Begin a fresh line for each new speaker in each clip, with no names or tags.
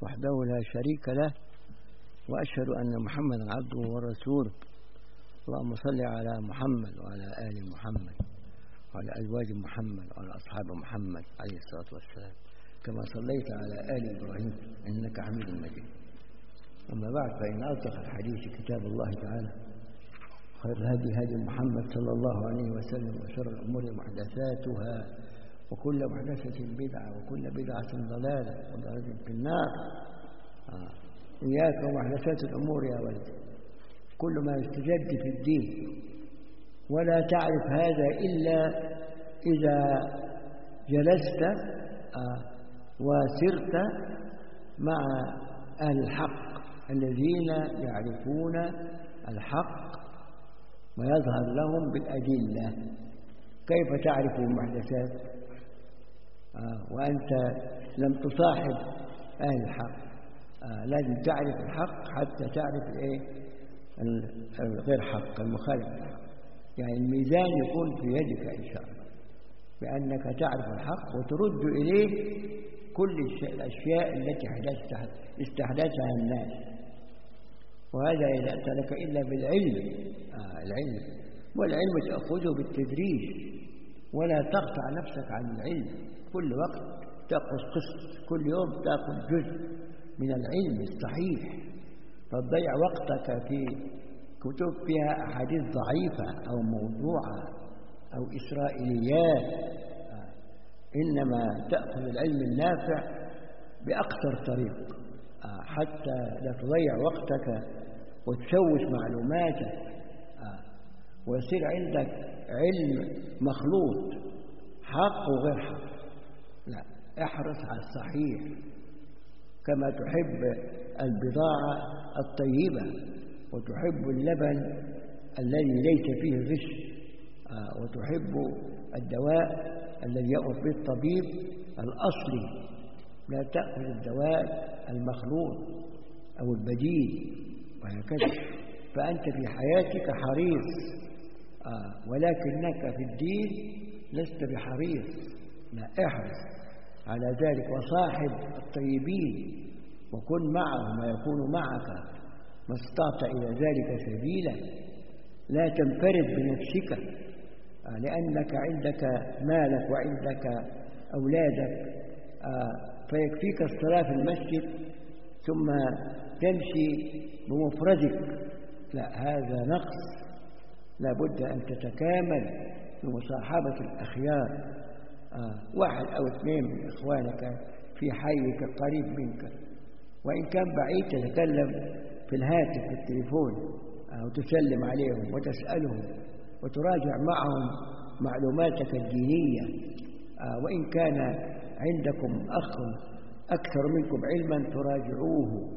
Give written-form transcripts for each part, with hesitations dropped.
وحده لا شريك له، وأشهد أن محمدا عبده ورسوله. اللهم صل على محمد وعلى آل محمد وعلى أزواج محمد وعلى أصحاب محمد عليه الصلاة والسلام، كما صليت على آل إبراهيم إنك حميد مجيد. أما بعد، فإن أصدق الحديث كتاب الله تعالى، خير الهدي هدي محمد صلى الله عليه وسلم، وشر الأمور محدثاتها، وكل محدثة بدعة، وكل بدعة ضلالة، وضلالة في النار. إياك ومحدثات الأمور يا ولد، كل ما يستجد في الدين، ولا تعرف هذا إلا إذا جلست وسرت مع أهل الحق الذين يعرفون الحق ويظهر لهم بالأدلة. كيف تعرف المحدثات وأنت لم تصاحب أهل الحق؟ لازم تعرف الحق حتى تعرف الغير حق، المخالف الحق. يعني الميزان يكون في يدك إن شاء الله، بأنك تعرف الحق وترد إليه كل الأشياء التي استحدثها الناس. وهذا إذا أتى لك إلا بالعلم. العلم، والعلم تأخذه بالتدريج، ولا تقطع نفسك عن العلم. كل وقت تأخذ قسط، كل يوم تأخذ جزء من العلم الصحيح. فتضيع وقتك في كتب فيها أحاديث ضعيفة أو موضوعة أو إسرائيليات، إنما تأخذ العلم النافع بأقصر طريق، حتى لا تضيع وقتك وتشوش معلوماتك، ويصير عندك علم مخلوط، حق وغير حق. لا، احرص على الصحيح، كما تحب البضاعة الطيبة، وتحب اللبن الذي ليس فيه غش، وتحب الدواء الذي يأمر به الطبيب الأصلي. لا تأخذ الدواء المخلوط أو البديل، وهكذا. فأنت في حياتك حريص، ولكنك في الدين لست بحريص. لا، احرص على ذلك، وصاحب الطيبين، وكن معهم ويكون معك ما استطعت إلى ذلك سبيلا. لا تنفرد بنفسك، لأنك عندك مالك وعندك أولادك، فيكفيك الصلاة في المسجد ثم تمشي بمفردك. لا، هذا نقص. لا بد أن تتكامل بمصاحبة الأخيار، واحد أو اثنين من إخوانك في حيك قريب منك، وإن كان بعيد تتكلم في الهاتف في التليفون، وتسلم عليهم وتسألهم وتراجع معهم معلوماتك الدينية. وإن كان عندكم أخ أكثر منكم علما تراجعوه،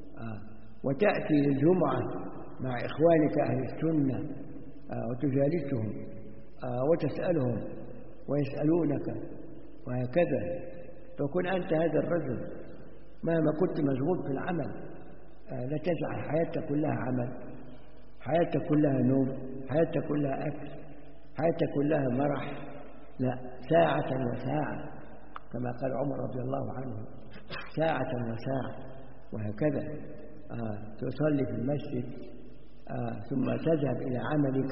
وتأتي للجمعة مع إخوانك أهل السنة وتجالسهم وتسألهم ويسألونك، وهكذا. فكن أنت هذا الرجل مهما كنت مشغول في العمل. لا تجعل حياتك كلها عمل، حياتك كلها نوم، حياتك كلها أكل، حياتك كلها مرح. لا، ساعة وساعة، كما قال عمر رضي الله عنه، ساعة وساعة، وهكذا. تصلي في المسجد، ثم تذهب إلى عملك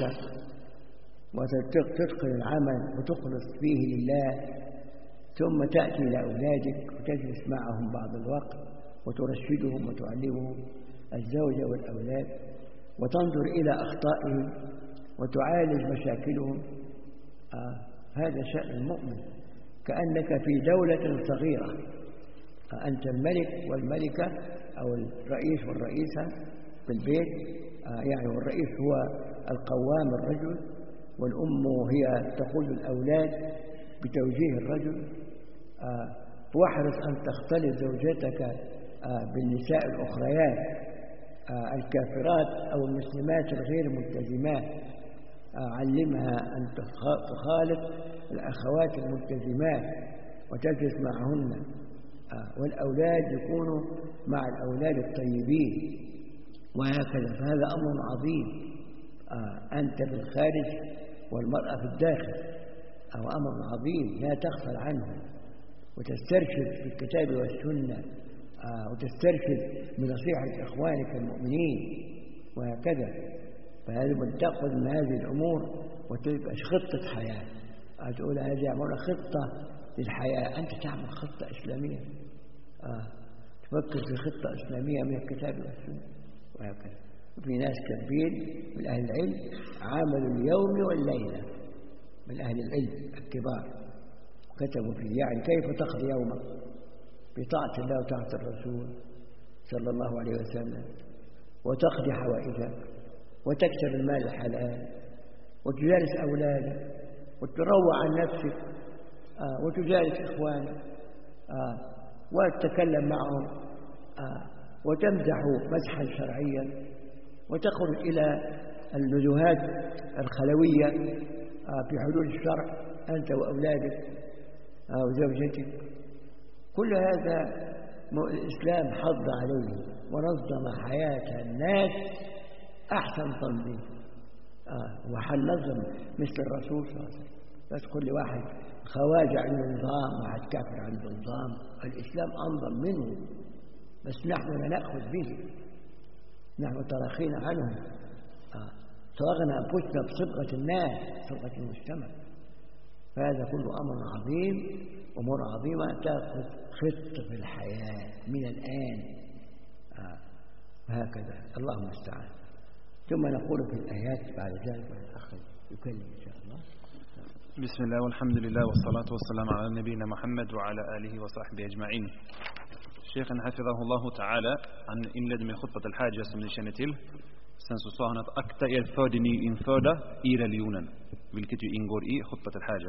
وتتقن العمل وتخلص فيه لله، ثم تأتي إلى أولادك وتجلس معهم بعض الوقت وترشدهم وتعلمهم الزوجة والأولاد، وتنظر إلى أخطائهم وتعالج مشاكلهم. هذا شأن المؤمن، كأنك في دولة صغيرة، أنت الملك والملكة، أو الرئيس والرئيسة في البيت. يعني والرئيس هو القوام الرجل، والأم هي تقود الأولاد بتوجيه الرجل. واحرص أن تختلط زوجتك بالنساء الأخريات الكافرات أو المسلمات الغير ملتزمات. علمها أن تخالط الأخوات الملتزمات وتجلس معهن، والأولاد يكونوا مع الأولاد الطيبين، وهكذا. فهذا أمر عظيم. أنت في الخارج والمرأة في الداخل، أو أمر عظيم لا تغفل عنه، وتسترشد في الكتاب والسنة وتسترشد من نصيحة إخوانك المؤمنين وهكذا. فهذا تأخذ من هذه الأمور وتبقى خطة حياة. تقول هذه عمرنا خطة للحياة. أنت تعمل خطة إسلامية، تفكر في خطة إسلامية من الكتاب والسنة وهكذا. وفي ناس كثير من أهل العلم عاملوا اليوم والليلة من أهل العلم الكبار، كتبوا فيه يعني كيف تقضي يومك بطاعة الله وطاعة الرسول صلى الله عليه وسلم، وتقضي حوائجك وتكسر المال الحلال وتجالس أولادك وتروع عن نفسك وتجالس إخوانك وتتكلم معهم وتمزح مزحا شرعيا وتخرج إلى النزهات الخلوية في حدود الشرع أنت وأولادك وزوجتك. كل هذا الإسلام حض عليه ونظم حياة الناس أحسن تنظيم وحنظم مثل الرسول صلى الله عليه وسلم. بس كل واحد خواجع عنده نظام، واحد كافر عنده نظام. الإسلام أنظم منه بس نحن لا نأخذ به، نحن تراخينا عنه، صاغنا أنفسنا بصبغة الناس صبغة المجتمع. فهذا كله أمر عظيم، أمور عظيمة تأخذ خطة في الحياة من الآن هكذا. الله المستعان. ثم نقول في الآيات بعد ذلك والأخ يكلم إن شاء الله.
بسم الله والحمد لله والصلاة والسلام على نبينا محمد وعلى آله وصحبه أجمعين. Sheikhen hafidhahullahu ta'ala, han inledde med khutbat al-hajja som ni känner till. Sen så sa han att akta er för det nyinförda i religionen, vilket ju ingår i khutbat al-hajja.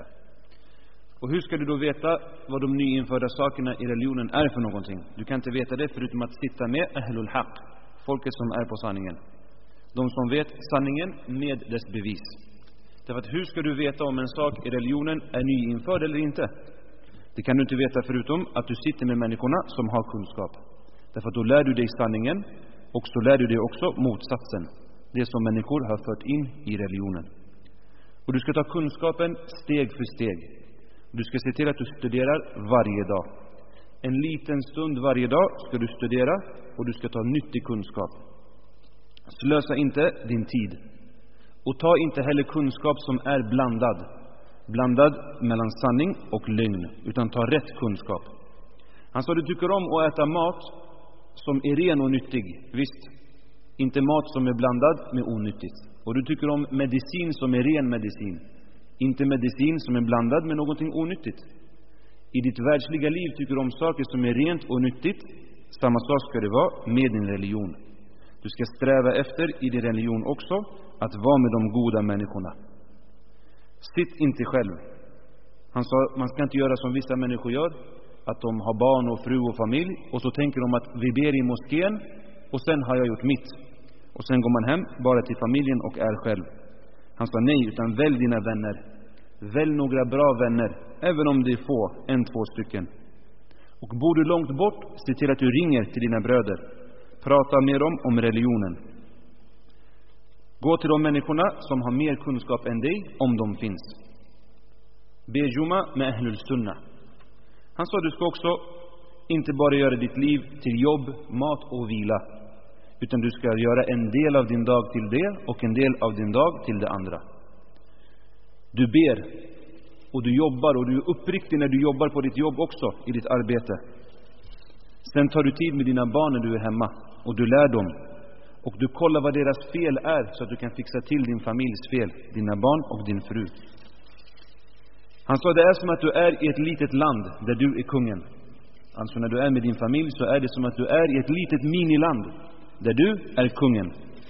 Och hur ska du då veta vad de nyinförda sakerna i religionen är för någonting? Du kan inte veta det förutom att sitta med ahlul haq, folket som är på sanningen. De som vet sanningen med dess bevis. Därför att hur ska du veta om en sak i religionen är nyinförd eller inte? Det kan du inte veta förutom att du sitter med människorna som har kunskap. Därför att då lär du dig sanningen och så lär du dig också motsatsen. Det som människor har fört in i religionen. Och du ska ta kunskapen steg för steg. Du ska se till att du studerar varje dag. En liten stund varje dag ska du studera och du ska ta nyttig kunskap. Slösa inte din tid. Och ta inte heller kunskap som är blandad mellan sanning och lögn, utan ta rätt kunskap. Han sa du tycker om att äta mat som är ren och nyttig. Visst, inte mat som är blandad med onyttigt. Och du tycker om medicin som är ren medicin, inte medicin som är blandad med någonting onyttigt. I ditt världsliga liv tycker du om saker som är rent och nyttigt. Samma sak ska det vara med din religion. Du ska sträva efter i din religion också att vara med de goda människorna. Sitt inte själv. Han sa man ska inte göra som vissa människor gör, att de har barn och fru och familj och så tänker de att vi ber i moskén och sen har jag gjort mitt. Och sen går man hem bara till familjen och är själv. Han sa nej, utan välj dina vänner. Välj några bra vänner, även om det är få, 1-2 stycken. Och bor du långt bort, se till att du ringer till dina bröder. Prata med dem om religionen. Gå till de människorna som har mer kunskap än dig, om de finns. Be juma med ahlul sunnah. Han sa du ska också inte bara göra ditt liv till jobb, mat och vila, utan du ska göra en del av din dag till det och en del av din dag till det andra. Du ber och du jobbar och du är uppriktig när du jobbar på ditt jobb också, i ditt arbete. Sen tar du tid med dina barn när du är hemma och du lär dem. Och du kollar vad deras fel är så att du kan fixa till din familjs fel, dina barn och din fru. Han sa det är som att du är i ett litet land där du är kungen. Alltså när du är med din familj så är det som att du är i ett litet miniland där du är kungen.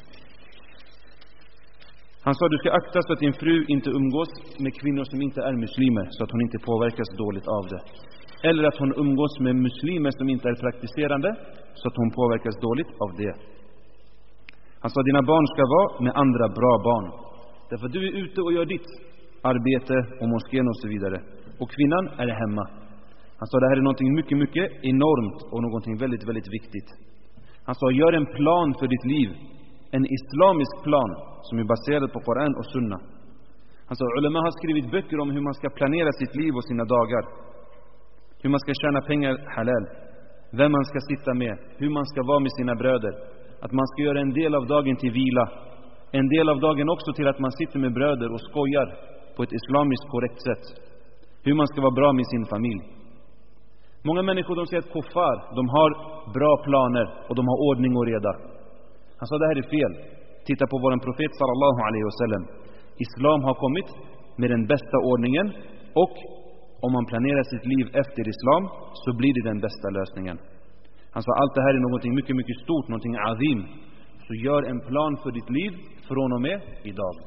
Han sa du ska akta så att din fru inte umgås med kvinnor som inte är muslimer, så att hon inte påverkas dåligt av det. Eller att hon umgås med muslimer som inte är praktiserande, så att hon påverkas dåligt av det. Han sa dina barn ska vara med andra bra barn. Därför du är ute och gör ditt arbete och moskén och så vidare. Och kvinnan är hemma. Han sa det här är någonting mycket, mycket enormt och någonting väldigt, väldigt viktigt. Han sa gör en plan för ditt liv. En islamisk plan som är baserad på Koran och Sunna. Han sa ulama har skrivit böcker om hur man ska planera sitt liv och sina dagar. Hur man ska tjäna pengar halal. vem man ska sitta med, hur man ska vara med sina bröder, att man ska göra en del av dagen till vila, en del av dagen också till att man sitter med bröder och skojar på ett islamiskt korrekt sätt, hur man ska vara bra med sin familj. Många människor, de säger att kuffar, de har bra planer och de har ordning och reda. Han sa det här är fel. Titta på vår profet sallallahu alaihi wasallam. Islam har kommit med den bästa ordningen, och om man planerar sitt liv efter islam så blir det den bästa lösningen. Han sa allt det här är någonting mycket, mycket stort, någonting azim. Så gör en plan för ditt liv från och med idag.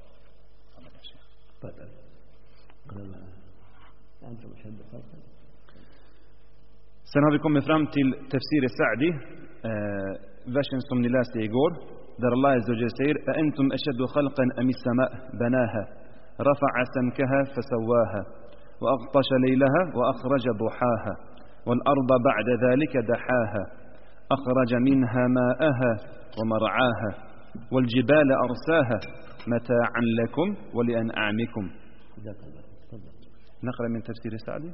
Sen har vi kommit fram till Tafsir Sa'di, versen som ni läste igår, där Allah Azza wa Jalla säger: "Antum ashaddu khalqan am as-sama' banaha, rafa'a samkaha fasawwaha, wa aghtasha laylaha wa akhraja duhaha, wal arda ba'da dhalika dahaha, akhraja minha ma'aha wa mar'aha, wal jibala arsaha mata'an lakum wa li an'amikum." نقرأ من تفسير سعدي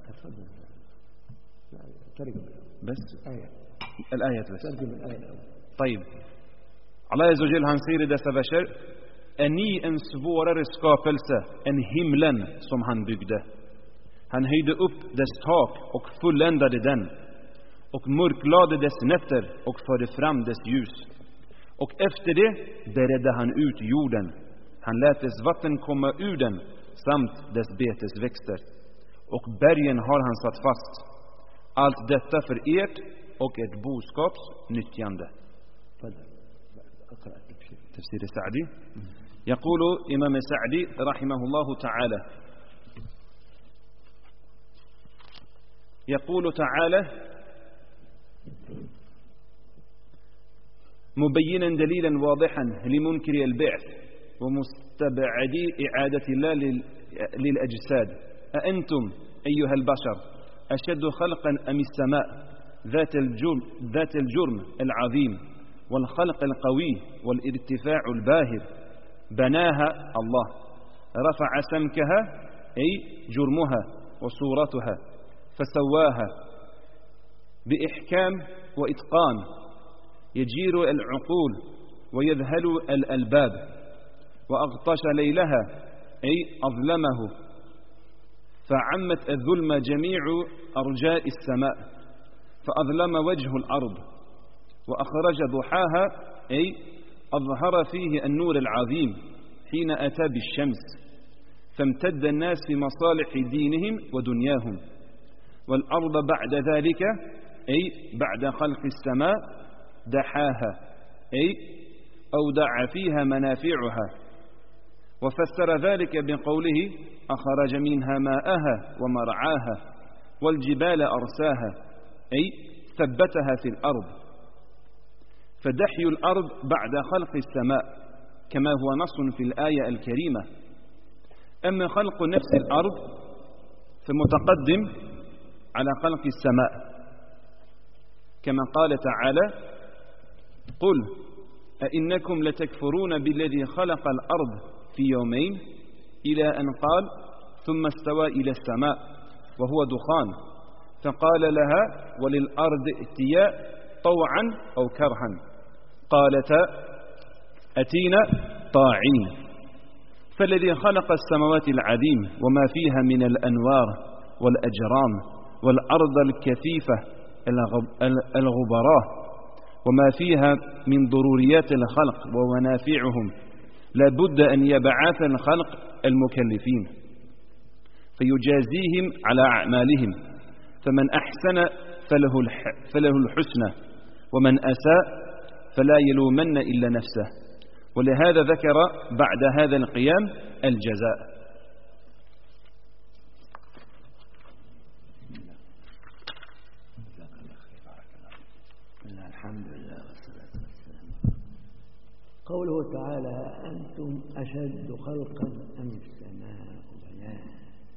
بس الآية بس. طيب. Allah Azza wa Jalla, han säger i dessa verser: är ni en svårare skapelse än himlen som han byggde? Han höjde upp dess tak och fulländade den, och mörklade dess nätter och förde fram dess ljus. Och efter det beredde han ut jorden. Han lät dess vatten komma ur den samt dess betesväxter. Och bergen har han satt fast. Allt detta för ert och ert boskaps nyttjande. تفسير سعدي. يقول إمام سعدي رحمه الله تعالى، يقول تعالى مبينا دليلا واضحا لمنكر البعث ومستبعدي إعادة الله للأجساد: أأنتم أيها البشر أشد خلقا أم السماء ذات الجرم العظيم والخلق القوي والارتفاع الباهر؟ بناها الله، رفع سمكها أي جرمها وصورتها، فسواها بإحكام وإتقان يجير العقول ويذهل الألباب. وأغطش ليلها أي أظلمه، فعمت الظلم جميع أرجاء السماء، فأظلم وجه الأرض. وأخرج ضحاها أي أظهر فيه النور العظيم حين أتى بالشمس، فامتد الناس في مصالح دينهم ودنياهم. والأرض بعد ذلك أي بعد خلق السماء دحاها أي أودع فيها منافعها. وفسر ذلك بقوله: أخرج منها ماءها ومرعاها، والجبال أرساها أي ثبتها في الأرض. فدحي الأرض بعد خلق السماء كما هو نص في الآية الكريمة. أما خلق نفس الأرض فمتقدم على خلق السماء، كما قال تعالى: قل أئنكم لتكفرون بالذي خلق الأرض في يومين، إلى أن قال: ثم استوى إلى السماء وهو دخان، فقال لها وللأرض ائتيا طوعا أو كرها، قالتا أتينا طاعين. فالذي خلق السماوات العظيم وما فيها من الأنوار والأجرام، والأرض الكثيفة الغبراء وما فيها من ضروريات الخلق ومنافعهم، لابد أن يبعث الخلق المكلفين فيجازيهم على أعمالهم، فمن أحسن فله الحسنى، ومن أساء فلا يلومن إلا نفسه. ولهذا ذكر بعد هذا القيام الجزاء.
الحمد لله والصلاة والسلام. قوله تعالى: أنتم أشد خلقا أم السماء بناها.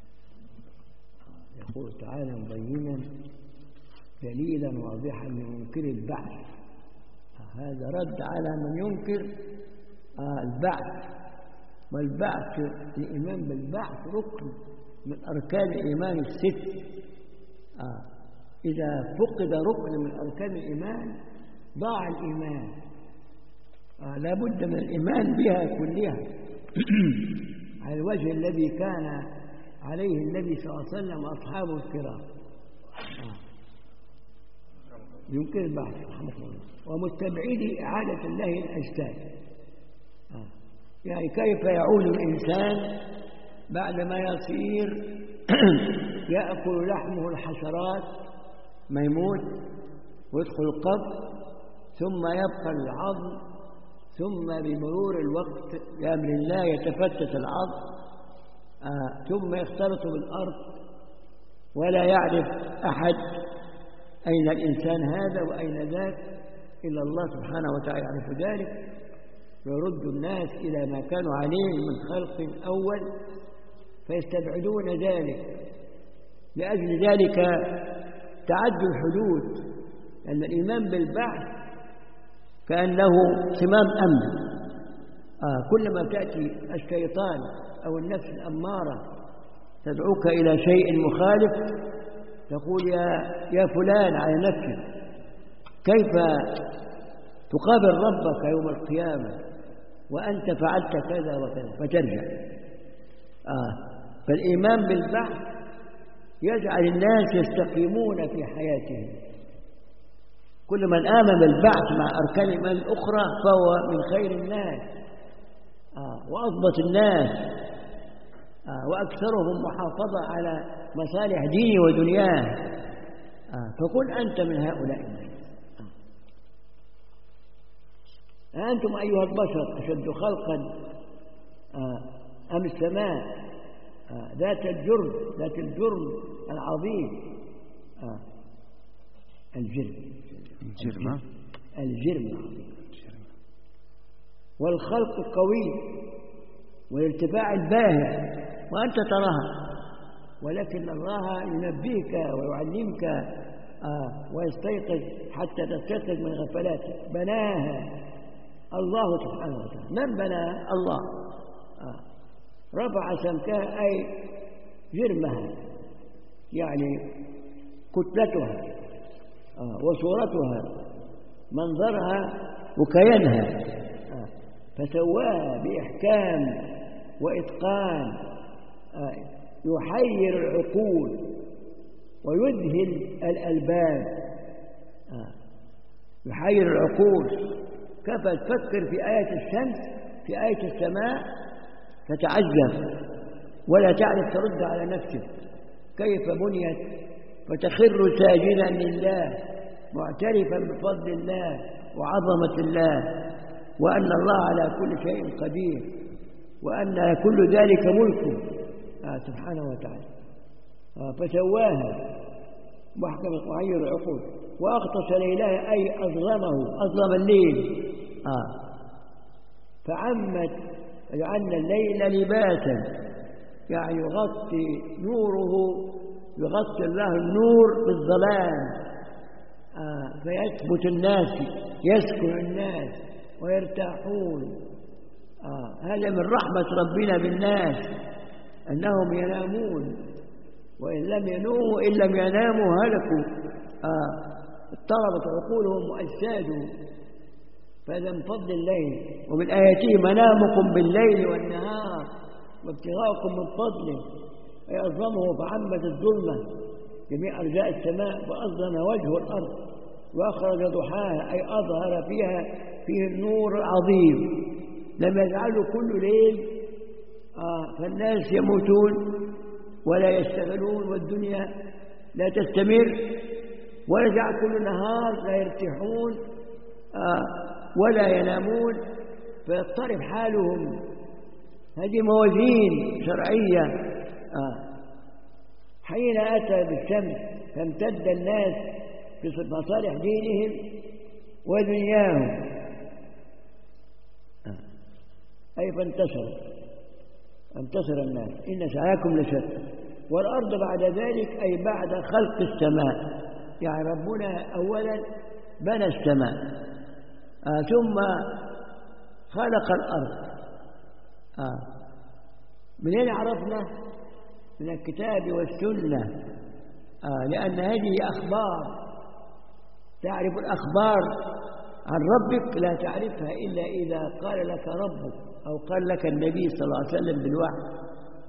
يقول تعالى مبينا دليلا واضحا لمنكر البعث. هذا رد على من ينكر البعث. والبعث، الإيمان بالبعث ركن من أركان الإيمان الست. إذا فقد ركن من أركان الإيمان ضاع الإيمان. لا بد من الإيمان بها كلها على الوجه الذي كان عليه النبي صلى الله عليه وسلم وأصحابه الكرام. يمكن البحث رحمه الله. ومستبعدي إعادة الله الأجساد، يعني كيف يعود الإنسان بعدما يصير يأكل لحمه الحشرات ما يموت ويدخل القبر، ثم يبقى العظم، ثم بمرور الوقت بأمر الله يتفتت العظم، ثم يختلط بالأرض ولا يعرف أحد أين الإنسان هذا وأين ذاك إلا الله سبحانه وتعالى يعرف ذلك، ويرد الناس إلى ما كانوا عليه من خلق أول فيستبعدون ذلك. لأجل ذلك تعدوا الحدود، لأن الإيمان بالبعث كأنه صمام أمن. كلما تأتي الشيطان أو النفس الأمارة تدعوك إلى شيء مخالف تقول يا فلان على نفسك كيف تقابل ربك يوم القيامة وأنت فعلت كذا وكذا، فترجع. فالإيمان بالبعث يجعل الناس يستقيمون في حياتهم. كل من آمن بالبعث مع أركان الإيمان الأخرى فهو من خير الناس وأضبط الناس وأكثرهم محافظة على مصالح دينه ودنياه. فكن أنت من هؤلاء الناس. أنتم أيها البشر أشد خلقا أم السماء ذات الجرم العظيم. الجرم العظيم والخلق القوي والارتفاع الباهر وأنت تراها، ولكن الله ينبيك ويعلمك ويستيقظ حتى تستيقظ من غفلاتك. بناها الله سبحانه وتعالى. من بناها؟ الله. رفع سمكها أي جرمها، يعني كتلتها وصورتها منظرها وكيانها، فسواها بإحكام وإتقان يحير العقول ويذهل الألباب. يحير العقول. كيف تفكر في آية الشمس في آية السماء تتعجب ولا تعرف ترد على نفسك كيف بنيت، فتخر ساجدا لله معترفا بفضل الله وعظمة الله وأن الله على كل شيء قدير وأن كل ذلك ملكه سبحانه وتعالى. فسواها محكم وعير العقول وأغطش ليلها أي أظلم الليل. فعمت جعلنا الليل لباسا، يعني يغطي نوره، يغطي الله النور بالظلام فيثبت الناس، يسكن الناس ويرتاحون. هذا من رحمة ربنا بالناس أنهم ينامون، وإن لم ينوموا إن لم يناموا هلكوا. اضطربت عقولهم وأجسادهم. فهذا من فضل الليل. ومن آياته منامكم بالليل والنهار وابتغاؤكم من فضله فيعظمه فعمت الظلمة جميع أرجاء السماء وأظلم وجه الأرض وأخرج ضحاها أي أظهر فيه النور العظيم. لم يجعله كل ليل فالناس يموتون ولا يشتغلون والدنيا لا تستمر، ولا جعل كل نهار لا يرتاحون ولا ينامون فيضطرب حالهم. هذه موازين شرعية. حين أتى بالشمس فامتد الناس في مصالح دينهم ودنياهم أي فانتصر الناس. إن سعيكم لشتى. والأرض بعد ذلك أي بعد خلق السماء، يعني ربنا أولا بنى السماء ثم خلق الأرض. من هنا عرفنا من الكتاب والسنة لأن هذه أخبار، تعرف الأخبار عن ربك لا تعرفها إلا إذا قال لك ربك أو قال لك النبي صلى الله عليه وسلم بالوحي.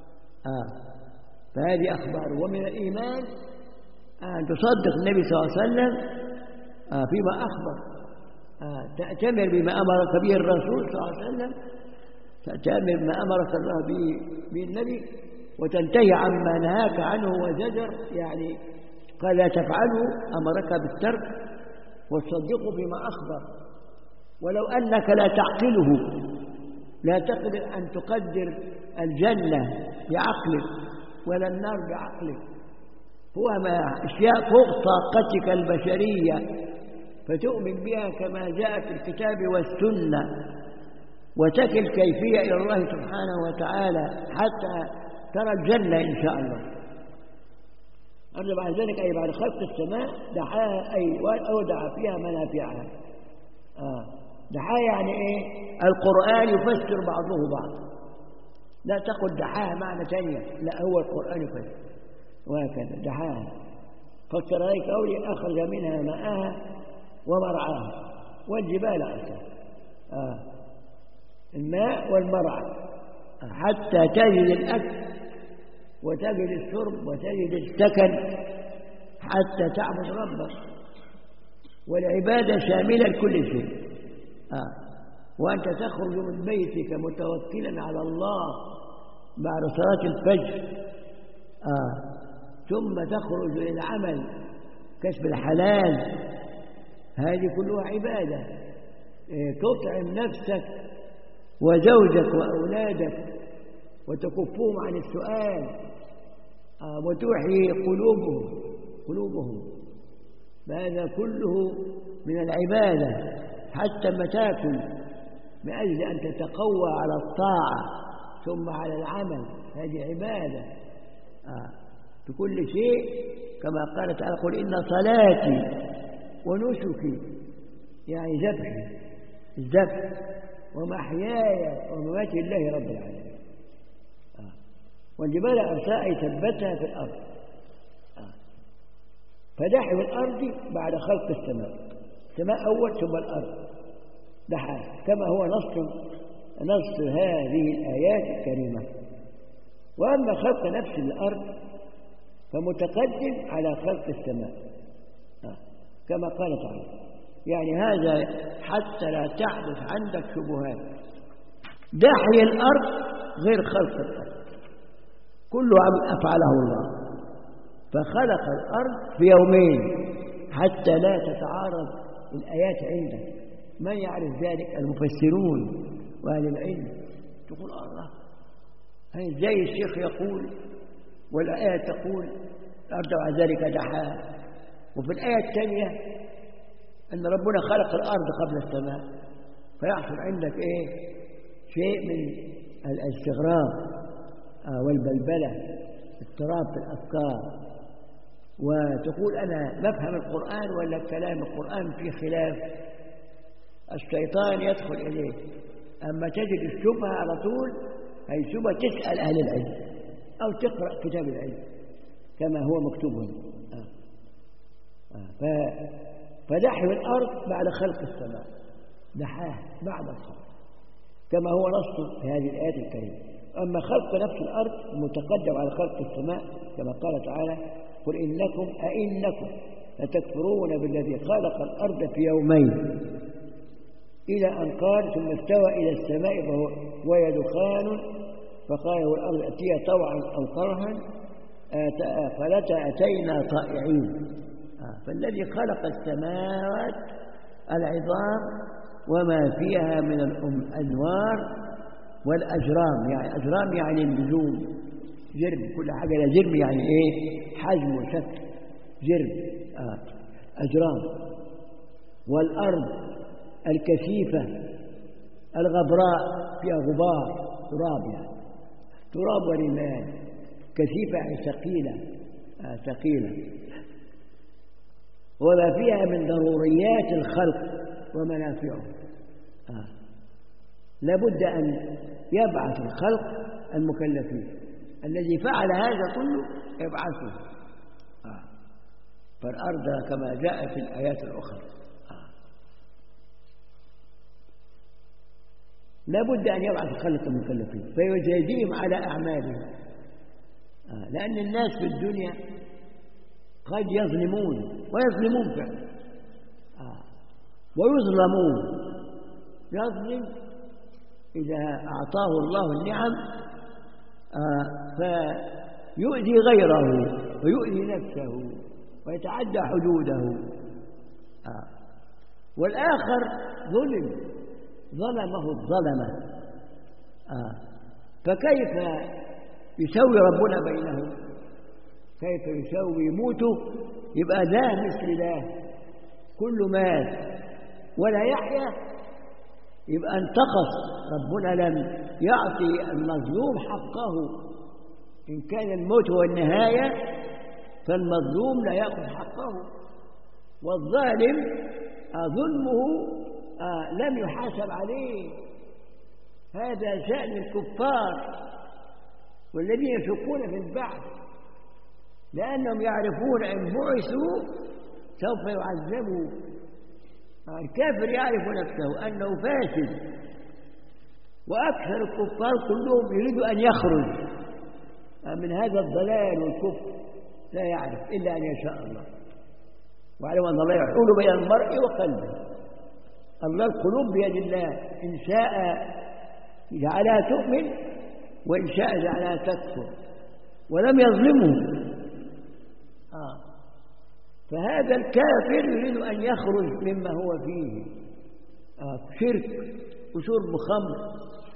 فهذه أخبار. ومن الإيمان أن تصدق النبي صلى الله عليه وسلم فيما أخبر، تأتمر بما أمرك به الرسول صلى الله عليه وسلم، تأتمر بما أمرك الله به النبي، وتنتهي عما نهاك عنه وزجر، يعني قال لا تفعله أمرك بالترك، وتصدقه بما أخبر. ولو أنك لا تعقله، لا تقدر أن تقدر الجنة بعقلك ولا النار بعقلك، هو ما أشياء فوق طاقتك البشرية، فتؤمن بها كما جاء في الكتاب والسنة، وتكل كيفية إلى الله سبحانه وتعالى حتى ترى الجنة إن شاء الله. أما بعد ذلك أي بعد خلق السماء دعاها، أي أودع فيها منافعها. دعاها يعني إيه؟ القرآن يفسر بعضه بعض، لا تقل دعاها معنى ثانية، لا، هو القرآن يفسر. وهكذا دعاها فسر ذلك قولي أخرج منها ماءها ومرعاها والجبال أرساها. الماء والمرعى حتى تجد الأكل وتجد الشرب وتجد السكن حتى تعبد ربك. والعبادة شاملة لكل شيء. وأنت تخرج من بيتك متوكلا على الله بعد صلاة الفجر، ثم تخرج للعمل كسب الحلال، هذه كلها عبادة. تطعم نفسك وزوجك وأولادك وتكفهم عن السؤال، وتوحي قلوبهم، فهذا كله من العبادة. حتى ما تاكل من أجل أن تتقوى على الطاعة ثم على العمل، هذه عبادة بكل شيء. كما قال تعالى قل إن صلاتي ونسكي، يعني ذبحي، الذبح، ومحياي ومماتي لله رب العالمين. والجبال أرساها أي ثبتها في الأرض. فدحي الأرض بعد خلق السماء، السماء أول ثم الأرض دحاها، كما هو نص هذه الآيات الكريمة. وأما خلق نفس الأرض فمتقدم على خلق السماء، كما قال تعالى. يعني هذا حتى لا تحدث عندك شبهات. دحي الأرض غير خلق الأرض، كله أفعله الله، فخلق الأرض في يومين حتى لا تتعارض الآيات عنده. من يعرف ذلك؟ المفسرون وأهل العلم. تقول الله، هي زي الشيخ يقول والآية تقول الأرض بعد ذلك دحاها، وفي الآية الثانية أن ربنا خلق الأرض قبل السماء، فيحصل عندك إيه؟ شيء من الاستغراب والبلبلة، اضطراب في الأفكار، وتقول أنا بفهم القرآن ولا كلام القرآن في خلاف. الشيطان يدخل إليه، أما تجد الشبهة على طول، هي شبهة تسأل أهل العلم أو تقرأ كتاب العلم كما هو مكتوب هنا. فدحي الأرض بعد خلق السماء، دحاه بعد الخلق، كما هو نص في هذه الآيات الكريمة. أما خلق نفس الأرض متقدم على خلق السماء، كما قال تعالى قل أئنكم لتكفرون بالذي خلق الأرض في يومين، إلى أن قال ثم استوى إلى السماء وهي دخان فقال له الأرض ائتيها طوعا أو كرها قالتا أتينا طائعين. فالذي خلق السماوات العظام وما فيها من الأنوار والأجرام، يعني أجرام يعني النجوم، جرم، كل حاجة لها جرم، يعني إيه؟ حجم وشكل، جرم، أجرام. والأرض الكثيفة الغبراء فيها غبار، تراب، يعني تراب ورمال، كثيفة يعني ثقيلة. وما فيها من ضروريات الخلق ومنافعه. لابد أن يبعث الخلق المكلفين، الذي فعل هذا كله يبعثه. فالأرض كما جاء في الآيات الأخرى. لا بد أن يبعث خلق المكلفين فيجازيهم على أعمالهم، لأن الناس في الدنيا قد يظلمون ويظلمون فعلا، ويظلمون. يظلم إذا أعطاه الله النعم فيؤذي غيره ويؤذي نفسه ويتعدى حدوده، والآخر ظلمه الظلمة، فكيف يسوي ربنا بينهم؟ كيف يسوي؟ يموتوا يبقى لا مثل لا، كل مات ولا يحيا يبقى انتقص. ربنا لم يعطي المظلوم حقه. إن كان الموت هو النهاية فالمظلوم لا يأخذ حقه، والظالم ظلمه لم يحاسب عليه. هذا شأن الكفار والذين يشكون في البعث، لأنهم يعرفون إن بعثوا سوف يعذبوا. الكافر يعرف نفسه أنه فاسد، وأكثر الكفار كلهم يريد أن يخرج من هذا الضلال والكفر، لا يعرف إلا أن يشاء الله، ويعلم أن الله يحول بين المرء وقلبه. الله القلوب بيد الله، إن شاء جعلها تؤمن وإن شاء جعلها تكفر، ولم يظلمه. فهذا الكافر يريد أن يخرج مما هو فيه، شرك وشرب خمر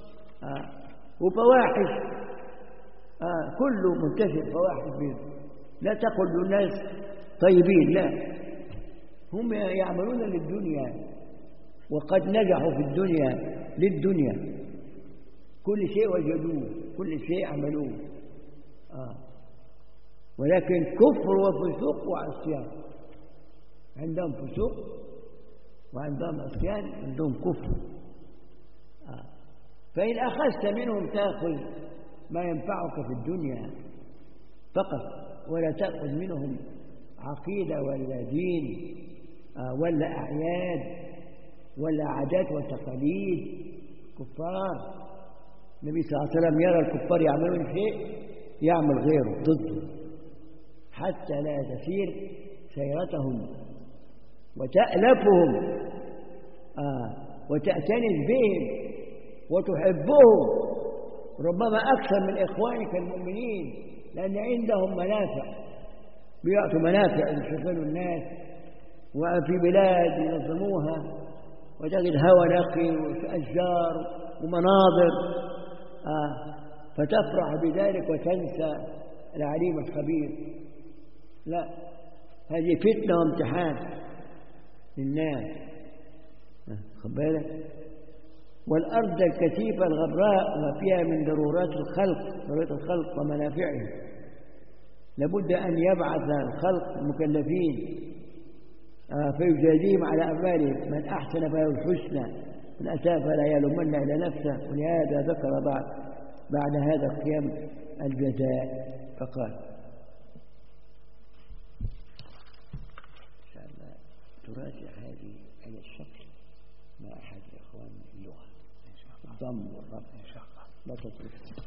وفواحش، كله منتشر فواحش بينه. لا تقل للناس طيبين، لا، هم يعملون للدنيا، وقد نجحوا في الدنيا للدنيا، كل شيء وجدوه، كل شيء عملوه، ولكن كفر وفسوق وعصيان. عندهم فسوق وعندهم عصيان، عندهم كفر. فإن أخذت منهم تأخذ ما ينفعك في الدنيا فقط، ولا تأخذ منهم عقيدة ولا دين ولا أعياد ولا عادات وتقاليد. كفار. النبي صلى الله عليه وسلم يرى الكفار يعملون شيء يعمل غيره ضده، حتى لا تسير سيرتهم وتألفهم وتأتنس بهم وتحبهم، ربما أكثر من إخوانك المؤمنين، لأن عندهم منافع، بيعطوا منافع يشغلوا الناس، وفي بلاد ينظموها وتجد هوى نقي وأشجار ومناظر، فتفرح بذلك وتنسى العليم الخبير. لا، هذه فتنة وامتحان للناس، خد بالك. والأرض الكثيفة الغبراء ما فيها من ضرورات الخلق ومنافعهم، لابد أن يبعث الخلق المكلفين فيجازيهم على أعمالهم، من أحسن فله الحسنى، من أساء فلا يلومن إلى نفسه. ولهذا ذكر بعد هذا القيام الجزاء، فقال إن شاء الله تراجع هذه على الشكل مع أحد إخوان اللغة، الضم والرب إن شاء الله، لا تترك.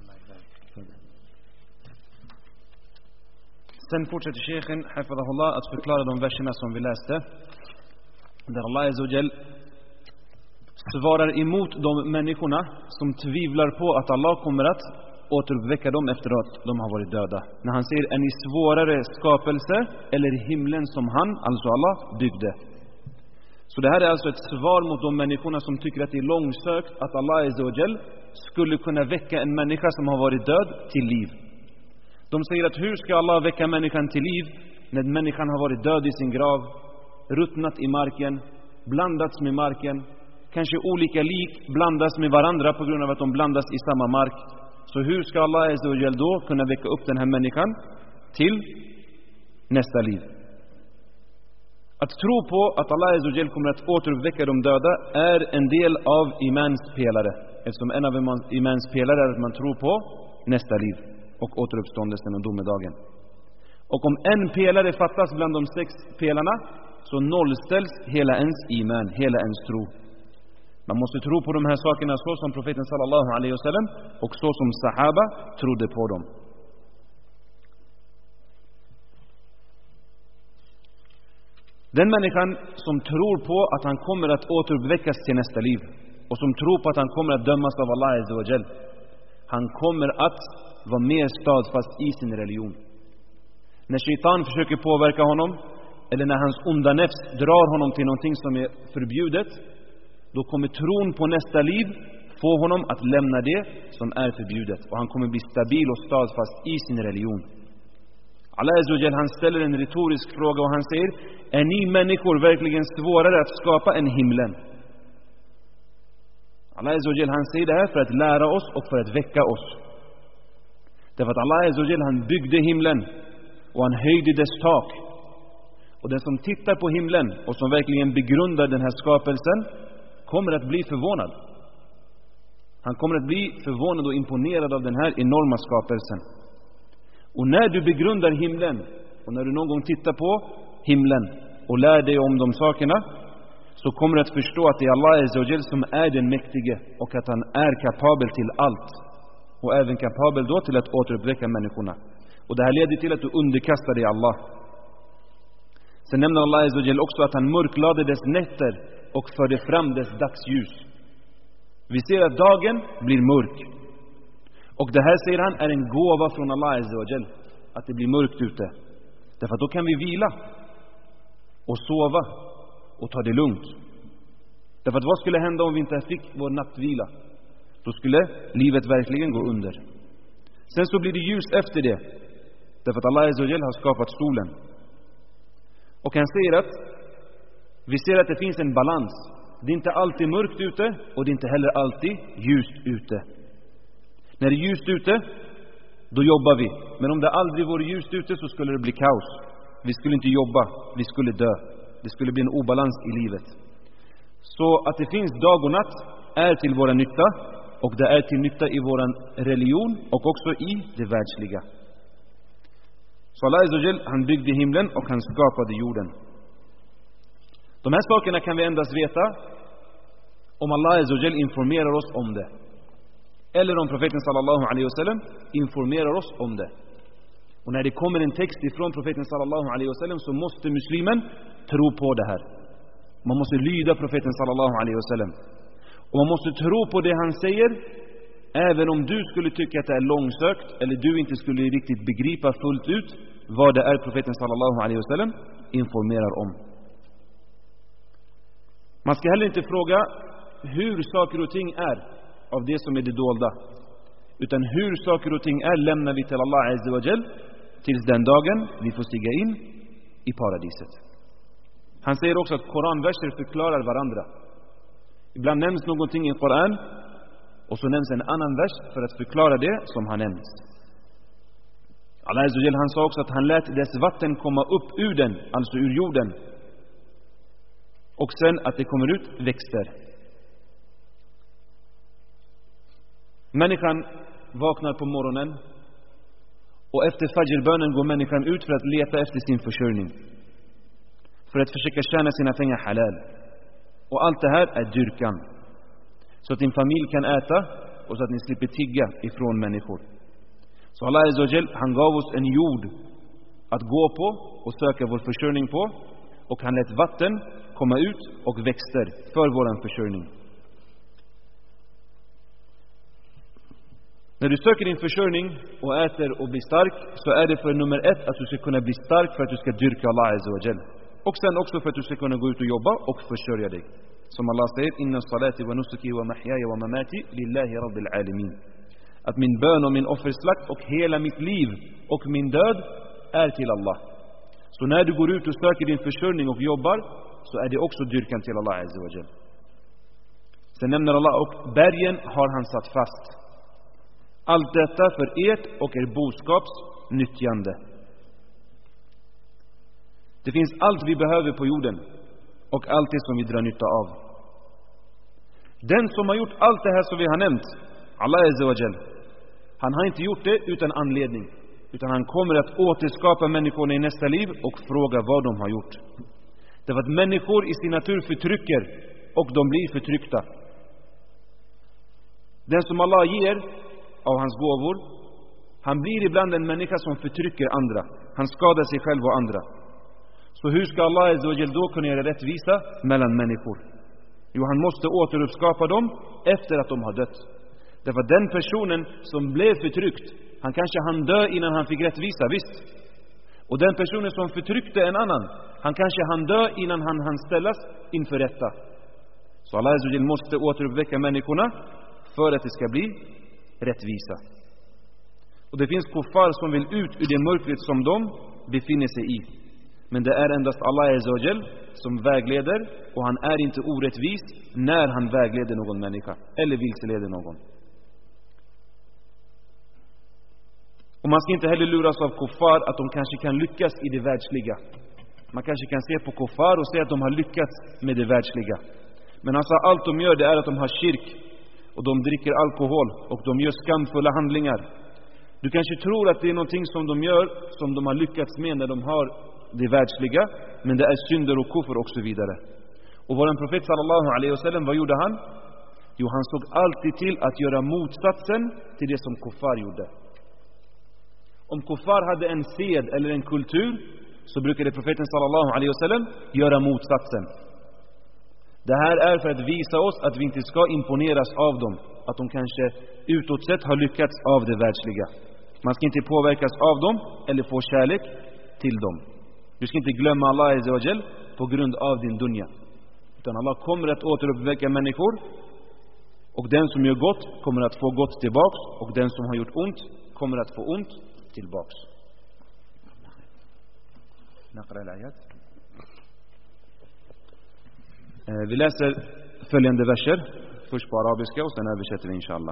Sen fortsätter Sheikhen hafidhahullah att förklara de verserna som vi läste, där Allah Azza svarar emot de människorna som tvivlar på att Allah kommer att återuppväcka dem efter att de har varit döda. När han säger, är ni svårare skapelse eller himlen som han, alltså Allah, byggde? Så det här är alltså ett svar mot de människorna som tycker att det är långsökt att Allah Azza skulle kunna väcka en människa som har varit död till liv. De säger att hur ska Allah väcka människan till liv när människan har varit död i sin grav, ruttnat i marken, blandats med marken, kanske olika lik blandas med varandra på grund av att de blandas i samma mark. Så hur ska Allah då kunna väcka upp den här människan till nästa liv? Att tro på att Allah kommer att återuppväcka de döda är en del av imans pelare, eftersom en av imans pelare är att man tror på nästa liv och återuppståndelsen och domedagen. Och om en pelare fattas bland de 6 pelarna, så nollställs hela ens iman, hela ens tro. Man måste tro på de här sakerna så som profeten sallallahu alaihi wasallam och så som sahaba trodde på dem. Den människan som tror på att han kommer att återuppväckas till nästa liv, och som tror på att han kommer att dömas av Allah azza wa jall, han kommer att vara mer stadfast i sin religion. När shaitan försöker påverka honom, eller när hans onda nefs drar honom till någonting som är förbjudet, då kommer tron på nästa liv få honom att lämna det som är förbjudet, och han kommer bli stabil och stadfast i sin religion. Allah azza wa jall, han ställer en retorisk fråga och han säger: är ni människor verkligen svårare att skapa än himlen? Allah azza wa jall, han säger det här för att lära oss och för att väcka oss. Därför att Allah azza wa jall, han byggde himlen och han höjde dess tak. Och den som tittar på himlen och som verkligen begrundar den här skapelsen kommer att bli förvånad. Han kommer att bli förvånad och imponerad av den här enorma skapelsen. Och när du begrundar himlen, och när du någon gång tittar på himlen och lär dig om de sakerna, så kommer du att förstå att det är Allah azza wa jall som är den mäktige, och att han är kapabel till allt, och även kapabel då till att återuppväcka människorna. Och det här leder till att du underkastar dig Allah. Sen nämner Allah azza wa jall också att han mörklade dess nätter och förde fram dess dagsljus. Vi ser att dagen blir mörk, och det här, säger han, är en gåva från Allah azza wa jall, att det blir mörkt ute. Därför att då kan vi vila och sova och ta det lugnt. Därför att vad skulle hända om vi inte fick vår nattvila? Då skulle livet verkligen gå under. Sen så blir det ljus efter det, därför att Allah azza wa jall har skapat solen. Och han säger att vi ser att det finns en balans. Det är inte alltid mörkt ute, och det är inte heller alltid ljust ute. När det är ljust ute, då jobbar vi. Men om det aldrig vore ljust ute, så skulle det bli kaos. Vi skulle inte jobba, vi skulle dö. Det skulle bli en obalans i livet. Så att det finns dag och natt är till våra nytta, och det är till nytta i våran religion och också i det världsliga. Så Allah azza wa jall, han byggde himlen och han skapade jorden. De här sakerna kan vi endast veta om Allah azza wa jall informerar oss om det, eller om profeten sallallahu alaihi wasallam informerar oss om det. Och när det kommer en text ifrån profeten sallallahu alaihi wasallam, så måste muslimen tro på det här. Man måste lyda profeten sallallahu alaihi wasallam, och man måste tro på det han säger, även om du skulle tycka att det är långsökt, eller du inte skulle riktigt begripa fullt ut vad det är profeten sallallahu alaihi wasallam informerar om. Man ska heller inte fråga hur saker och ting är av det som är det dolda, utan hur saker och ting är lämnar vi till Allah azza wa jall tills den dagen vi får stiga in i paradiset. Han säger också att koranverser förklarar varandra. Ibland nämns någonting i Koran, och så nämns en annan vers för att förklara det som har nämnts. Allah azza wa jall, han sa också att han lät dess vatten komma upp ur den, alltså ur jorden, och sen att det kommer ut växter. Människan vaknar på morgonen, och efter fajrbönen går människan ut för att leta efter sin försörjning, för att försöka tjäna sina pengar halal. Och allt det här är dyrkan, så att din familj kan äta, och så att ni slipper tigga ifrån människor. Så Allah azza wa jall, han gav oss en jord att gå på och söka vår försörjning på, och han lät vatten komma ut och växter för våran försörjning. När du söker din försörjning och äter och blir stark, så är det för nummer 1 att du ska kunna bli stark, för att du ska dyrka Allah azza wa jall, och sen också för att du ska kunna gå ut och jobba och försörja dig. Som Allah säger: inna salati wa nusuki wa mahyaya wa mamati lillahi rabbil alamin. Att min bön och min offerslakt och hela mitt liv och min död är till Allah. Så när du går ut och söker din försörjning och jobbar, så är det också dyrkan till Allah azza wa jall. Sen nämner Allah, och bergen har han satt fast. Allt detta för ert och er boskaps nyttjande. Det finns allt vi behöver på jorden, och allt det som vi drar nytta av. Den som har gjort allt det här som vi har nämnt, Allah azza wa jall, han har inte gjort det utan anledning. utan han kommer att återskapa människorna i nästa liv och fråga vad de har gjort. Därför att människor i sin natur förtrycker och de blir förtryckta. Den som Allah ger av hans gåvor, han blir ibland en människa som förtrycker andra. Han skadar sig själv och andra. Så hur ska Allah då kunna göra rättvisa mellan människor? Jo, han måste återuppskapa dem efter att de har dött. Därför att den personen som blev förtryckt, han kanske hann dö innan han fick rättvisa, visst. Och den personen som förtryckte en annan, han kanske hann dö innan han hann ställas inför rätta. Så Allah måste återuppväcka människorna för att det ska bli rättvisa. Och det finns kuffar som vill ut ur det mörkret som de befinner sig i. Men det är endast Allah som vägleder, och han är inte orättvis när han vägleder någon människa eller vilseleder någon. Och man ska inte heller luras av kuffar att de kanske kan lyckas i det världsliga. Man kanske kan se på kuffar och säga att de har lyckats med det världsliga. Men alltså allt de gör, det är att de har shirk, och de dricker alkohol, och de gör skamfulla handlingar. Du kanske tror att det är någonting som de gör som de har lyckats med när de har det världsliga, men det är synder och kuffer och så vidare. Och vår profet sallallahu alaihi wasallam, vad gjorde han? Jo, han såg alltid till att göra motsatsen till det som kuffar gjorde. Om kuffar hade en sed eller en kultur, så brukade profeten sallallahu alaihi wasallam göra motsatsen. Det här är för att visa oss att vi inte ska imponeras av dem, att de kanske utåt sett har lyckats av det världsliga. Man ska inte påverkas av dem eller få kärlek till dem. Du ska inte glömma Allah på grund av din dunya. Utan Allah kommer att återuppväcka människor, och den som gör gott kommer att få gott tillbaks, och den som har gjort ont kommer att få ont tillbaks. Vi läser följande verser, först på arabiska och sen översätter vi inshallah.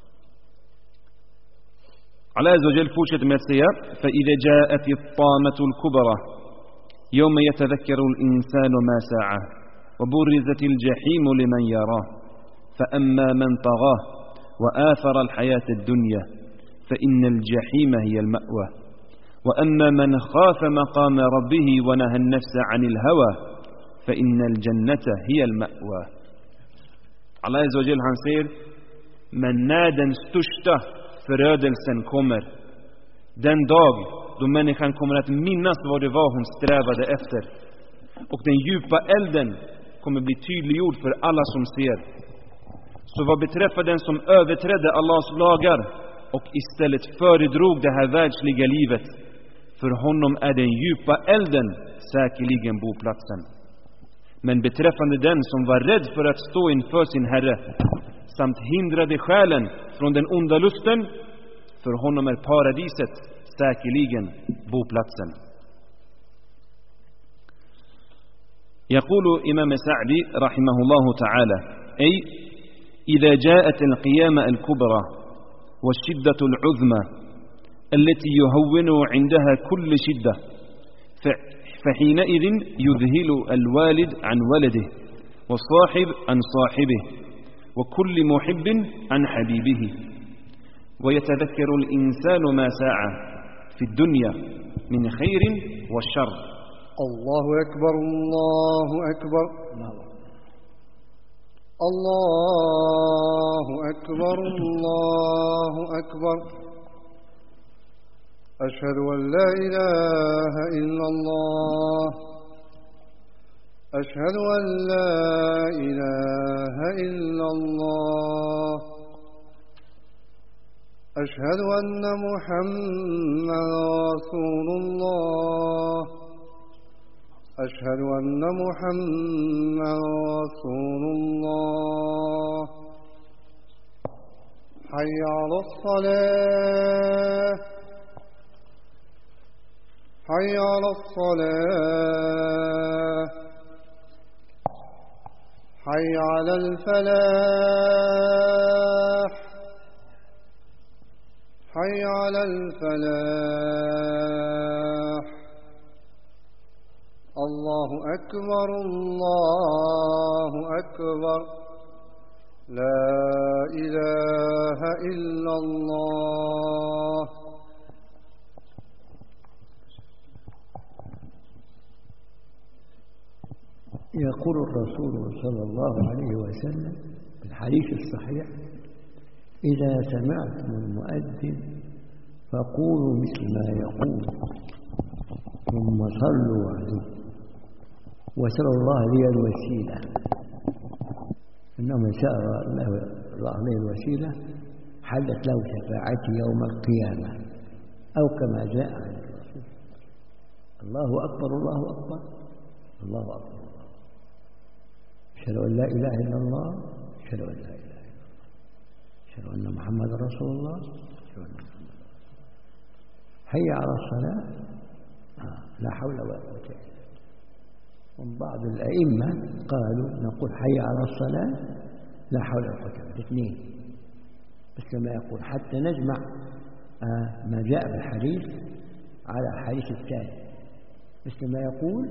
Allah Azza wa Jal fortsätter med att säga: فَإِذَا جَاءَتِ الطَّامَةُ الْكُبْرَى يَوْمَ يَتَذَكَّرُ الْإِنسَانُ مَا سَعَى وَبُرِّزَتِ الْجَحِيمُ لِمَنْ يَرَاهُ فَأَمَّا مَنْ طَغَى وَآثَرَ الْحَيَاةَ الدُّنْيَا فَإِنَّ الْجَحِيمَ هِيَ الْمَأْوَى وَأَمَّا مَنْ خَافَ مَقَامَ رَبِّهِ وَنَهَى النَّفْسَ عَنِ الْهَوَى فَإِنَّ الْجَنَّةَ هِيَ الْمَأْوَى. Allah Azza wa Jal, han säger: men när den största förödelsen kommer, den dag då människan kommer att minnas vad det var hon strävade efter, och den djupa elden kommer bli tydliggjord för alla som ser. Så vad beträffar den som överträdde Allahs lagar och istället föredrog det här världsliga livet, för honom är den djupa elden säkerligen boplatsen. Men beträffande den som var rädd för att stå inför sin Herre samt hindrade själen från den onda lusten, för honom är paradiset säkerligen boplatsen. يقول إمام سعدي رحمه الله تعالى: أي إذا جاءت القيامة الكبرى والشدة العظمى التي يهون عندها كل شدة، فحينئذ يذهل الوالد عن ولده والصاحب عن صاحبه وكل محب عن حبيبه، ويتذكر الإنسان ما سعى في الدنيا من خير والشر.
الله أكبر الله أكبر الله أكبر الله أكبر. أشهد أن لا إله إلا الله أشهد أن لا إله إلا الله أشهد أن محمدا رسول الله أشهد أن محمدا رسول الله. حي على الصلاة حي على الصلاة حي على الفلاح حي على الفلاح. الله أكبر الله أكبر. لا إله إلا الله
يقول الرسول صلى الله عليه وسلم في الحديث الصحيح: إذا سمعتم المؤذن فقولوا مثل ما يقول ثم صلوا عليه وسألوا الله لي الوسيلة، إنه من سأل الله لي الوسيلة حلت له شفاعتي يوم القيامة، أو كما جاء عن الرسول. الله أكبر الله أكبر الله أكبر، أشهد أن لا إله إلا الله، أشهد أن لا إله إلا الله، أشهد أن محمد رسول الله، أشهد أن محمد رسول الله. حي على الصلاة، لا حول ولا قوة إلا بالله. ومن بعض الأئمة قالوا نقول حي على الصلاة لا حول ولا قوة إلا بالله، الاثنين، بس كما يقول حتى نجمع ما جاء في الحديث على الحديث الثاني، بس كما يقول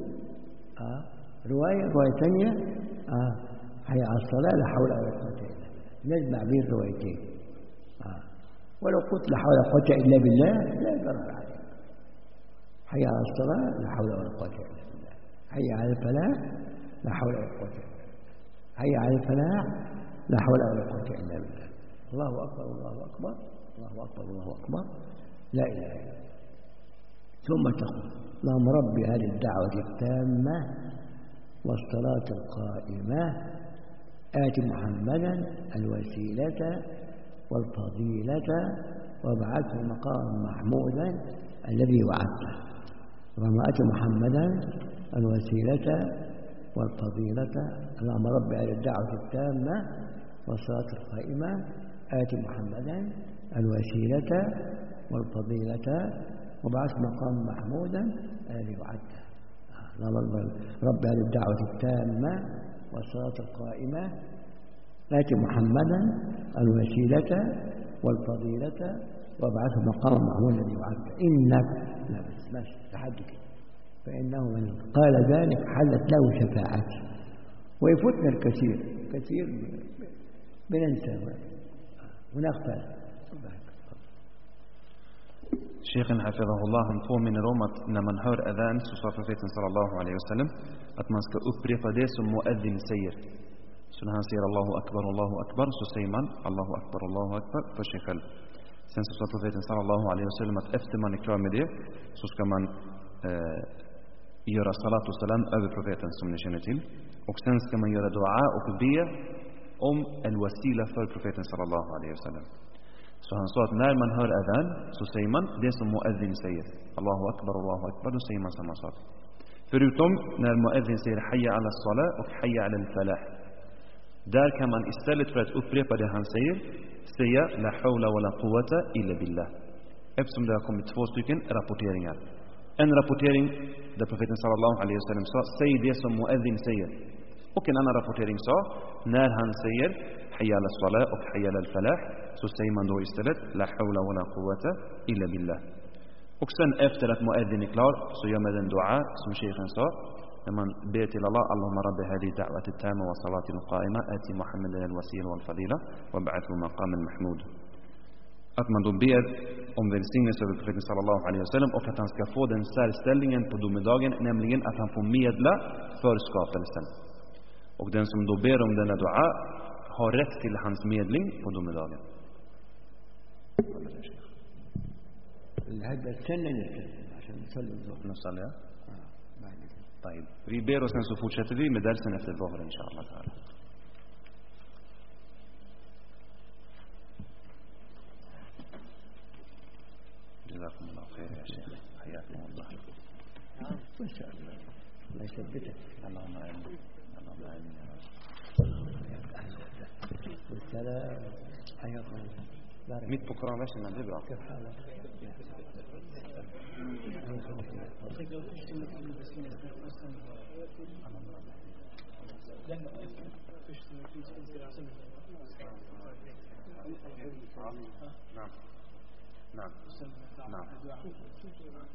رواية ثانية حي على الصلاة لا حول ولا قوة إلا بالله، نجمع بين الروايتين. ولو قلت لا حول ولا قوة إلا بالله لا ضرر عليك. حي على الصلاة لا حول ولا قوة إلا بالله، حي على الفلاح لا حول ولا قوة إلا بالله، حي على الفلاح لا حول ولا قوة إلا بالله. الله أكبر الله أكبر الله أكبر الله أكبر، لا إله إلا الله. ثم تقول: اللهم رب هذه الدعوة التامة والصلاة القائمة آت محمدا الوسيلة والفضيلة وابعثه مقاما محمودا الذي وعدته. اللهم آت محمدا الوسيلة والفضيلة، اللهم رب هذه الدعوة التامة والصلاة القائمة آت محمدا الوسيلة والفضيلة وابعثه مقاما محمودا الذي وعدته. اللهم رب هذه الدعوة التامة والصلاة القائمة آت محمدا الوسيلة والفضيلة وابعثه مقاما محمودا الذي وعدته. إنك لا بس ماشي لحد كده، فإنه من قال ذلك حلت له شفاعتي. ويفوتنا الكثير كثير بننسى ونغفل.
Sheikhen hafidhahullah, han påminner om att när man hör adhan så sa profeten sallallahu alaihi wasallam att man ska upprepa det som mueddin säger. Så när han säger Allahu akbar så säger man Allahu akbar för sig själv. Sen så sa profeten sallallahu alaihi wasallam att efter man är klar med det så ska man göra salat och salam över profeten som ni känner till. Och sen ska man göra dua och be om en wasila för profeten sallallahu alaihi wasallam. Så han sa att när man hör adhan så säger man det som mueddin säger. Allahu akbar, då säger man samma sak. Förutom när mueddin säger hayya ala salat och hayya ala al-falah. Där kan man istället för att upprepa det han säga la hawla wa la quwwata illa billah. Eftersom det har kommit två stycken rapporteringar. En rapportering där profeten sallallahu alaihi wasallam sa säg det som mueddin säger. Och en annan rapportering sa när han säger hayya ala salat och hayya ala al-falah så säger man då istället la hawla wa la quwwata illa billah. Och sen efter att mueddin är klar så gör man den dua som sheikhen sa när man ber till Allah: Allahumma rabbi hadi da'wati at-tamma wa salati al-qa'ima ati muhammadan al-wasila wal fadila wa ba'athu maqaman mahmud. Att man då ber om välsignelse över profeten sallallahu alaihi wasallam och att han ska få den särställningen på domedagen, nämligen att han får medla för skapelsen. Och den som då ber om denna dua har rätt till hans medling på domedagen.
هذا السنة عشان نصلي الظهر.
نصلي طيب vi ber och sen så fortsätter vi med درsen efter dhuhr inshallah ta'ala. جزاكم الله خير يا شيخ, حياكم الله.
ما شاء الله, الله يثبتك.
اللهم آمين, اللهم آمين يا رب.
والسلام, حياكم الله.
Mitt på koranversen, men det är bra.
كيف حالك؟
نعم نعم نعم.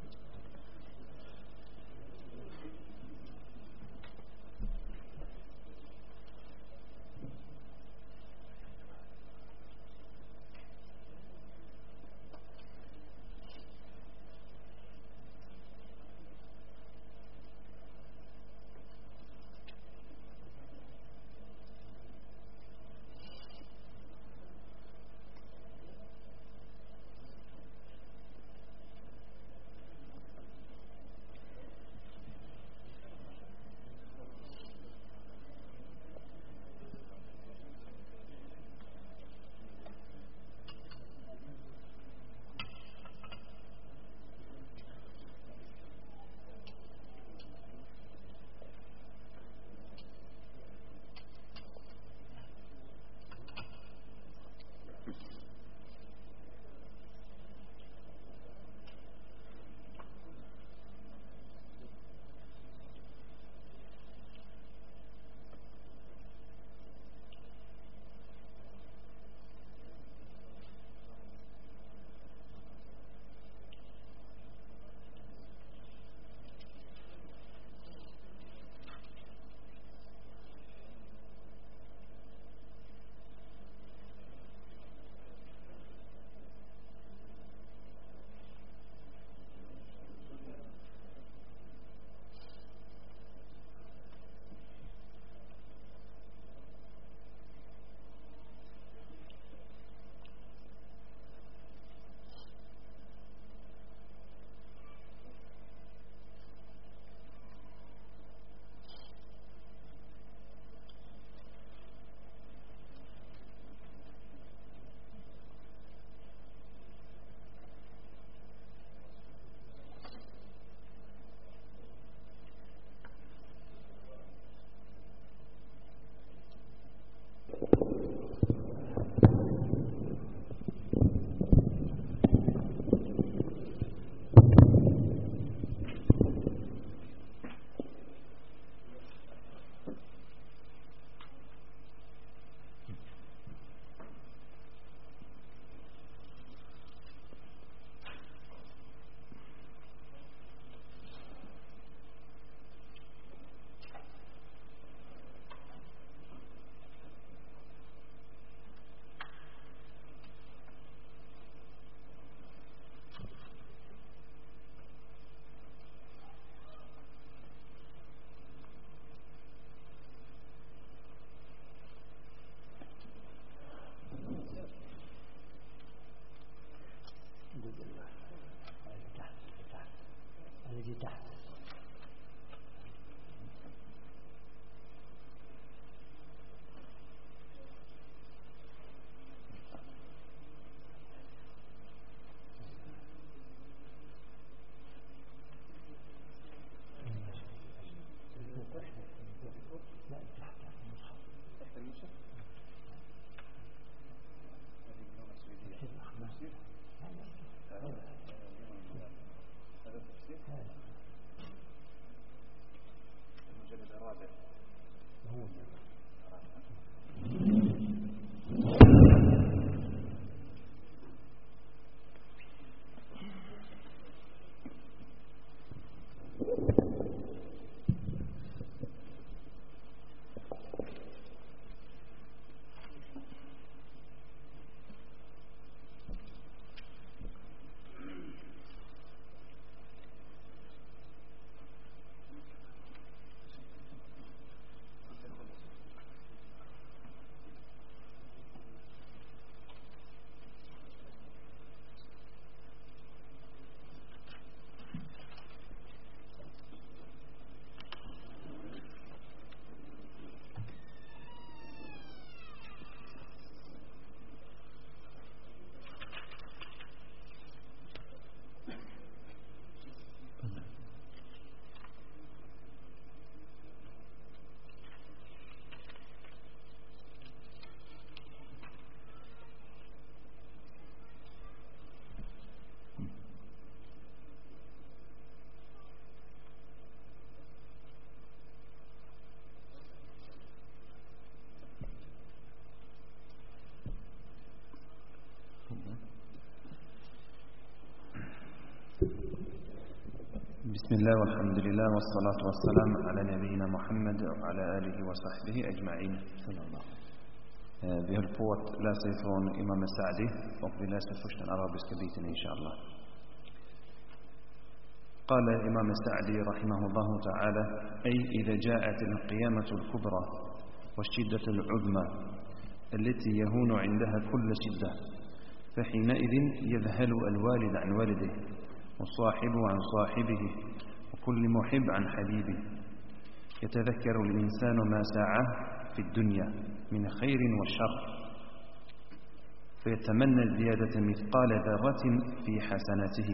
بسم الله والحمد لله والصلاة والسلام على نبينا Muhammed وعلى آله وصحبه أجمعين. Vi höll på att läsa ifrån Imam Sa'di och vi läser först den arabiska biten inshallah. قال الإمام السعدي رحمه الله تعالى: أي إذا جاءت القيامة الكبرى والشدة العظمى التي يهون عندها كل شدة، فحينئذ يذهل الوالد عن ولده والصاحب عن صاحبه وكل محب عن حبيبه. يتذكر الإنسان ما سعاه في الدنيا من خير وشر، فيتمنى زيادة مثقال ذرة في حسناته،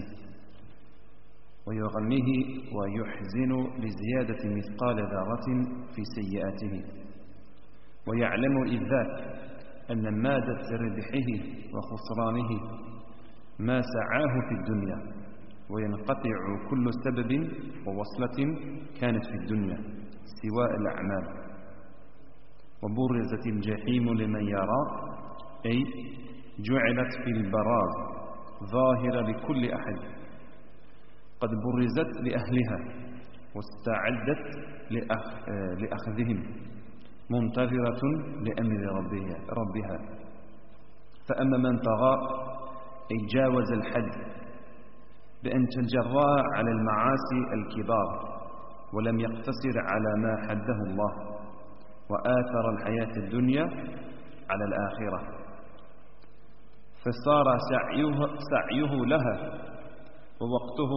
ويغنيه ويحزن لزيادة مثقال ذرة في سيئاته، ويعلم إذ ذاك أن مادة ربحه وخسرانه ما سعاه في الدنيا، وينقطع كل سبب ووصلة كانت في الدنيا سواء الأعمال. وبرزت الجحيم لمن يرى، أي جعلت في البراز ظاهرة لكل أحد، قد برزت لأهلها واستعدت لأخذهم، منتظرة لأمر ربها. فأما من طغى أي جاوز الحد بأن تجرى على المعاصي الكبار ولم يقتصر على ما حده الله، وآثر الحياة الدنيا على الآخرة، فصار سعيه لها ووقته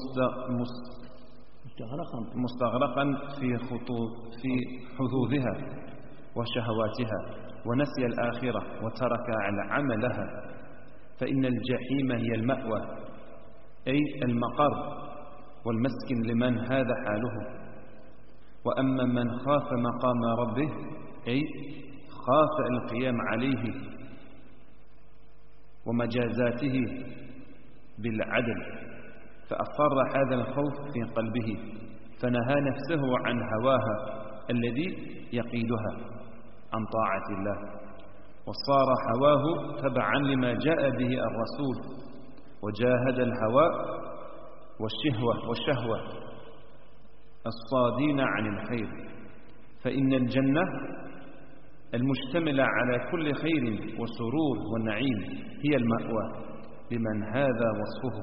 مستغرقا في حظوظها وشهواتها، ونسي الآخرة وترك عملها. فإن الجحيم هي المأوى، أي المقر والمسكن لمن هذا حاله. وأما من خاف مقام ربه، أي خاف القيام عليه ومجازاته بالعدل، فأصر هذا الخوف في قلبه، فنهى نفسه عن هواها الذي يقيدها عن طاعة الله، وصار هواه تبعا لما جاء به الرسول، وجاهد الهوى والشهوة الصادين عن الخير. فإن الجنة المشتملة على كل خير وسرور ونعيم هي المأوى لمن هذا وصفه.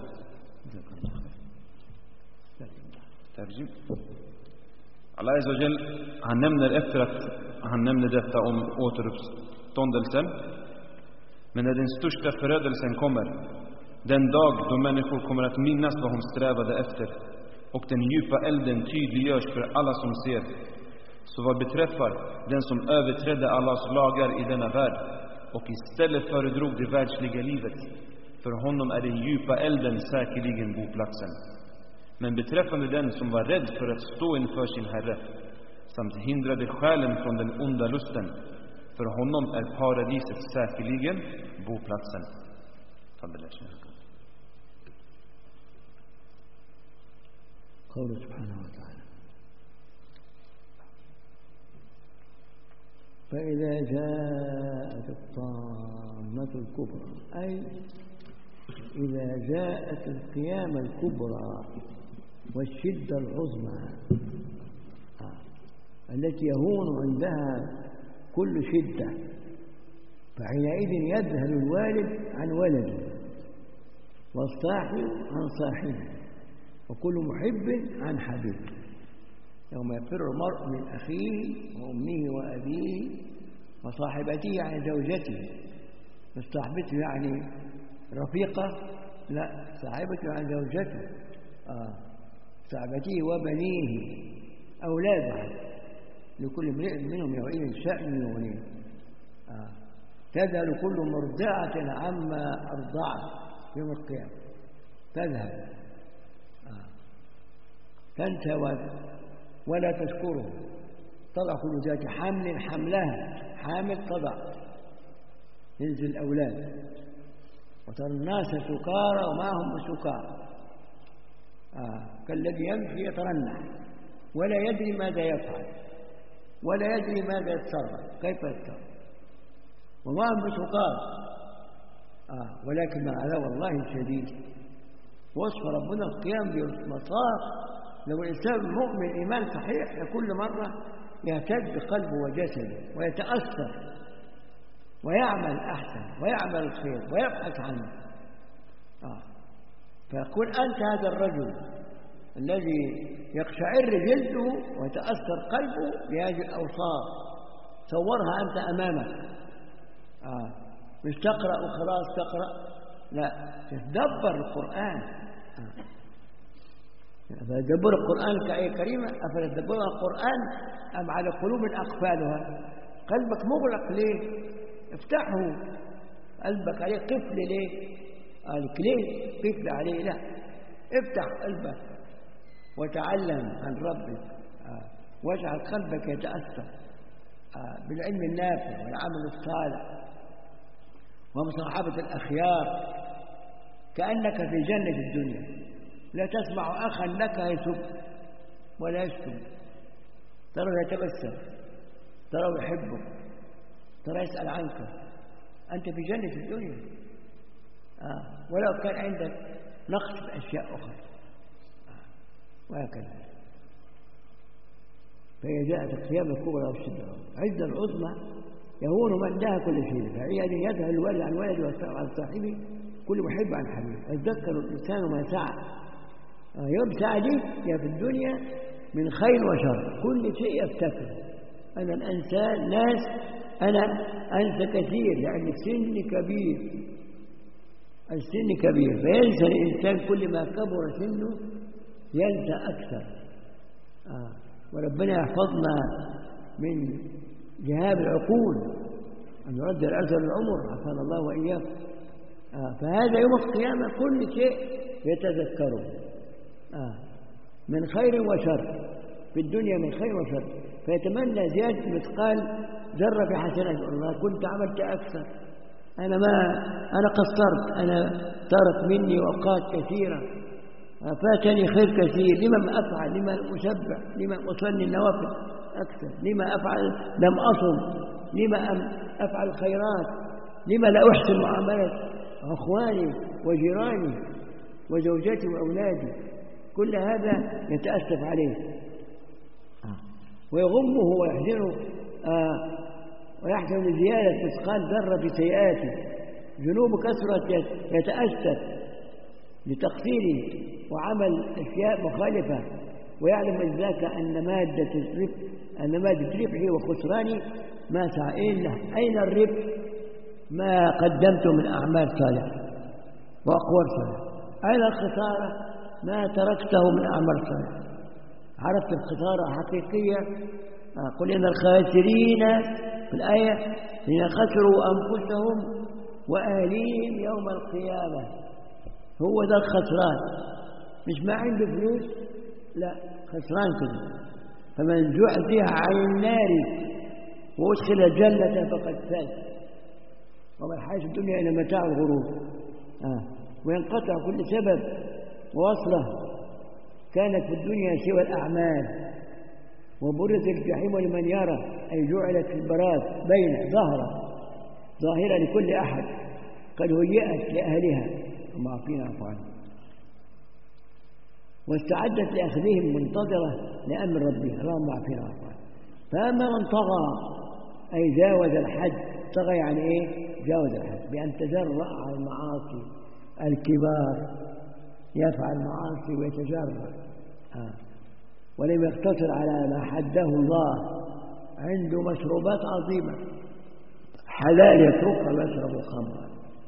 ترجم. Allah Azza wa Jal, han nämner efter att han nämner detta om återuppståndelsen, men när den största förödelsen kommer, den dag då människor kommer att minnas vad de strävade efter, och den djupa elden tydliggörs för alla som ser, så vad beträffar den som överträdde Allahs lagar i denna värld och istället föredrog det världsliga livet, för honom är den djupa elden säkerligen boplatsen. Men beträffande den som var rädd för att stå inför sin Herre samt hindrade själen från den onda lusten, för honom är paradiset säkerligen boplatsen.
قوله سبحانه وتعالى: فإذا جاءت الطامة الكبرى، أي إذا جاءت القيامة الكبرى والشدة العظمى التي يهون عندها كل شدة، فحينئذ يذهل الوالد عن ولده والصاحب عن صاحبه وكل محب عن حبيبه. يوم يفر المرء من أخيه وأمه وأبيه وصاحبته عن زوجته. صاحبته يعني رفيقة؟ لا، صاحبته عن زوجته، صاحبته وبنيه، أولادها، لكل امرئ منهم يومئذ شأن يغنيه. تذهل كل مرضعة عما أرضعت يوم القيامة، تذهل تنسى ولا تذكره، تضع كل ذات حمل حملها، حامل تضع، ينزل الأولاد، وترى الناس سكارى وما هم بسكارى، كالذي يمشي يترنح ولا يدري ماذا يفعل ولا يدري ماذا يتصرف، كيف يتصرف، وما هم بسكارى، ولكن عذاب الله شديد. وصف ربنا القيام بالمصاف لو الإنسان مؤمن إيمان صحيح كل مرة يهتز بقلبه وجسده ويتأثر ويعمل أحسن ويعمل الخير ويبحث عنه. فيكون أنت هذا الرجل الذي يقشعر جلده ويتأثر قلبه بهذه الأوصاف. صورها أنت أمامك، مش تقرأ وخلاص تقرأ، لا، تتدبر القرآن. أفلا القرآن كآية كريمة أفلا تدبر القرآن أم على قلوب أقفالها. قلبك مغلق ليه؟ افتحه. قلبك عليه قفل ليه؟ قالك ليه قفل عليه؟ لا، افتح قلبك وتعلم عن ربك، واجعل قلبك يتأثر بالعلم النافع والعمل الصالح ومصاحبة الأخيار كأنك في جنة الدنيا. لا تسمع أخا لك يسب ولا يشتم، ترى يتبسم، ترى يحبك، ترى يسأل عنك، أنت في جنة الدنيا. ولو كان عندك نقص بأشياء أخرى وهكذا. فهي جاءت القيامة الكبرى والشدة عزة العظمى يهون من دها كل شيء. فعيد يذهل الوالد عن ولده والصاحب عن صاحبه، كل محب عن حبيبه. يتذكر الإنسان ما سعى، يبسع لي يا في الدنيا من خير وشر، كل شيء يفتكر. أنا الإنسان ناس، أنا أنسى كثير، يعني السن كبير، السن كبير، فينسى الإنسان كل ما كبر سنه ينسى أكثر. وربنا يحفظنا من ذهاب العقول، أن يرد الأجل العمر، عافانا الله وإياكم. فهذا يوم القيامة كل شيء يتذكره من خير وشر، في الدنيا من خير وشر، فيتمنى زيادة مثقال ذرة في حسنات. الله كنت عملت أكثر، أنا قصرت، أنا ترك مني أوقات كثيرة، فاتني خير كثير، لما أفعل، لما أسبح، لما أصلي النوافل أكثر، لما أفعل لم أصم، لما أفعل الخيرات، لما لا أحسن معاملة أخواني وجيراني وزوجتي وأولادي. كل هذا يتأسف عليه ويغمه ويحزنه ويحزن لزيادة مثقال ذرة في سيئاته. ذنوب كثرة يتأسف لتقصيره وعمل أشياء مخالفة، ويعلم من ذاك أن مادة ربحه وخسرانه ما سعى إلا أين الربح؟ ما قدمته من أعمال صالحة وأقوال صالحة. أين الخسارة؟ ما تركته من أعمال صالحة. عرفت الخسارة حقيقية؟ قل إن الخاسرين في الآية الذين خسروا أنفسهم وأهليهم يوم القيامة. هو ذا الخسران، مش ما عنده فلوس، لا، خسران كله. فمن زحزح عن النار وأدخل الجنة فقد فاز، وما الحياة الدنيا إلا متاع الغرور. وينقطع كل سبب ووصله كانت في الدنيا سوى الأعمال. وبرز الجحيم لمن يرى، أي جعلت في البراز بين ظاهرة لكل أحد قد هيئت لأهلها وما عفينا عفو عنه، واستعدت لأخذهم منتظرة لأمر ربها اللهم عفينا عفو عنه. فأما من طغى أي جاوز الحد. طغى يعني إيه؟ جاوز الحد بأن تجرأ على المعاصي الكبار، يفعل معاصي ويتجرأ ولم يقتصر على ما حده الله. عنده مشروبات عظيمة حلال يتركها ويشرب الخمر،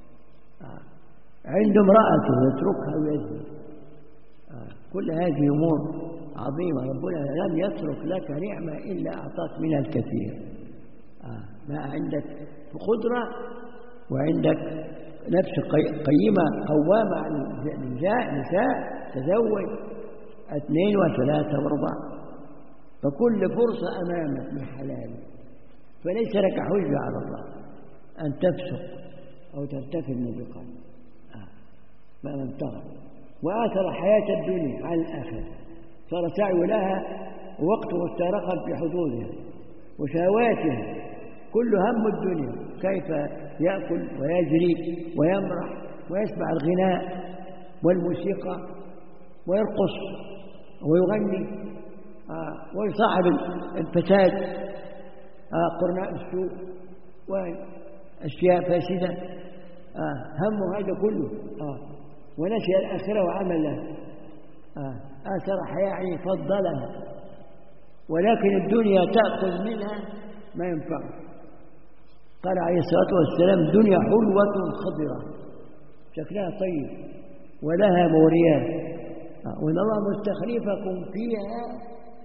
عنده امرأته يتركها ويزني. كل هذه أمور عظيمة. ربنا لم يترك لك نعمة إلا أعطاك منها الكثير. ما عندك قدرة وعندك نفس قيمة قوامة عن نساء، تزوج 2 و3 و4، فكل فرصة أمامك من حلال، فليس لك حجة على الله أن تفسق أو ترتكب موبقات. ما من طغى وآثر حياة الدنيا على الآخرة، صار سعي لها ووقت مسترقا في حدودها وشهواتها، كل هم الدنيا كيف يأكل ويجري ويمرح ويسمع الغناء والموسيقى ويرقص ويغني ويصاحب الفساد، قرناء السوء وأشياء فاسدة، همه هذا كله، ونسي الآخرة وعمل لها، آثر حياة فضلها، ولكن الدنيا تأخذ منها ما ينفعه. قال عليه الصلاة والسلام: دنيا حلوة خضرة، شكلها طيب ولها موريات، وإن الله مستخلفكم فيها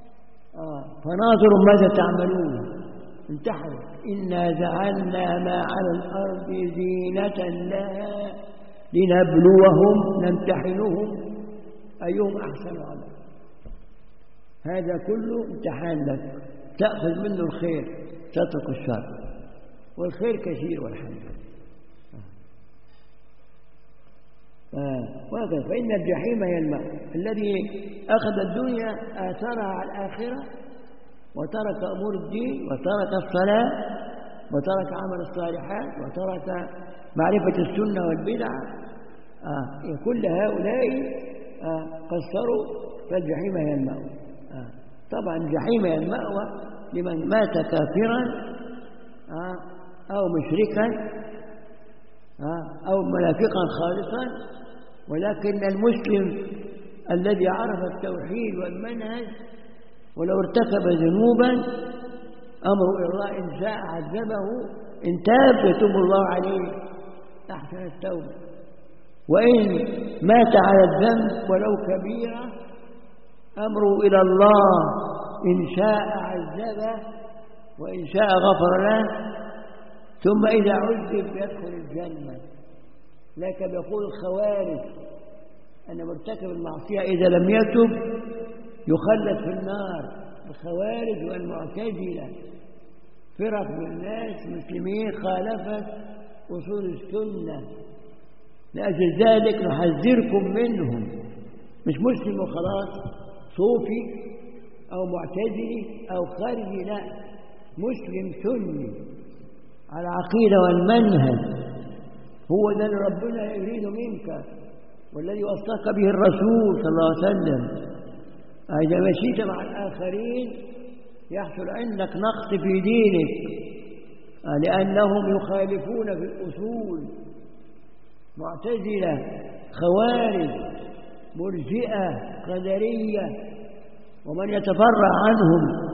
فناظر ماذا تعملون. انتحروا: إنا جعلنا ما على الأرض زينة لها لنبلوهم، نمتحنهم أيهم أحسن عملا. هذا كله امتحان لك، تأخذ منه الخير تترك الشر، والخير كثير والحمد لله. وهكذا فإن الجحيم هي المأوى. الذي أخذ الدنيا آثرها على الآخرة وترك أمور الدين وترك الصلاة وترك عمل الصالحات وترك معرفة السنة والبدعة، كل هؤلاء قصروا، فالجحيم هي المأوى. طبعا الجحيم هي المأوى لمن مات كافرا أو مشركا أو منافقا خالصا. ولكن المسلم الذي عرف التوحيد والمنهج ولو ارتكب ذنوبا أمره إلى الله، إن شاء عذبه، إن تاب يتوب الله عليه أحسن التوبة، وإن مات على الذنب ولو كبيرة أمره إلى الله، إن شاء عذبه وإن شاء غفر له، ثم إذا عذب يدخل الجنة. لكن يقول الخوارج أن مرتكب المعصية إذا لم يتب يخلد في النار. الخوارج والمعتزلة فرق من الناس مسلمين خالفت أصول السنة، لأجل ذلك نحذركم منهم. مش مسلم وخلاص صوفي أو معتزلي أو خارجي، لا، مسلم سني على العقيدة والمنهج، هو ده اللي ربنا يريد منك والذي وصاك به الرسول صلى الله عليه وسلم. إذا مشيت مع الآخرين يحصل عندك نقص في دينك، لأنهم يخالفون في الأصول. معتزلة، خوارج، مرجئة، قدرية، ومن يتفرع عنهم.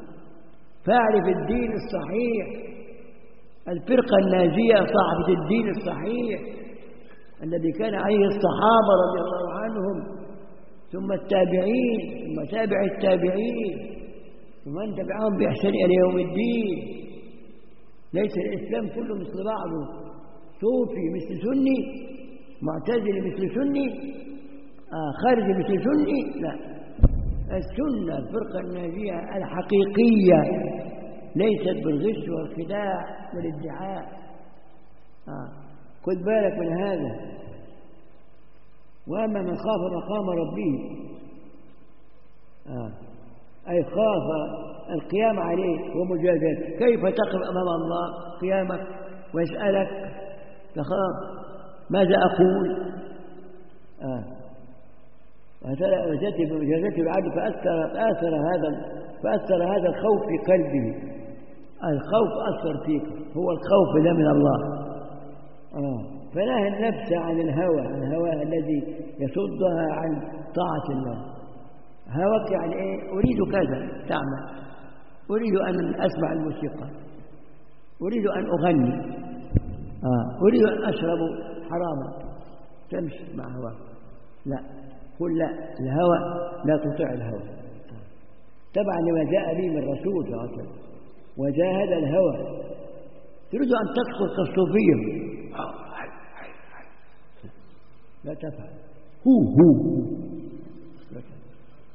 فاعرف الدين الصحيح، الفرقة الناجية صاحبة الدين الصحيح الذي كان عليه الصحابة رضي الله عنهم، ثم التابعين، ثم تابع التابعين، ثم من تبعهم بإحسان إلى يوم الدين. ليس الإسلام كله مثل بعضه، صوفي مثل سني، معتزلي مثل سني، خارجي مثل سني، لا. السنة الفرقة الناجية الحقيقية ليست بالغش والخداع والادعاء. خذ بالك من هذا. وأما من خاف مقام ربه أي خاف القيام عليه ومجازاته. كيف تقف أمام الله قيامك ويسألك تخاف ماذا أقول؟ وجدت بمجازاته العبد فأثر هذا الخوف في قلبه. الخوف أثر فيك، هو الخوف ده من الله. فنهى النفس عن الهوى الذي يصدها عن طاعة الله. هواك يعني إيه؟ أريد كذا تعمل، أريد أن أسمع الموسيقى، أريد أن أغني، أريد أن أشرب حراما، تمشي مع هواك. لا، قل لا، الهوى لا تطيع الهوى تبعا لما جاء به من الرسول صلى الله عليه وسلم. وجاهد الهوى. تريد أن تدخل كالصوفية، لا تفعل. هو لا تفعل.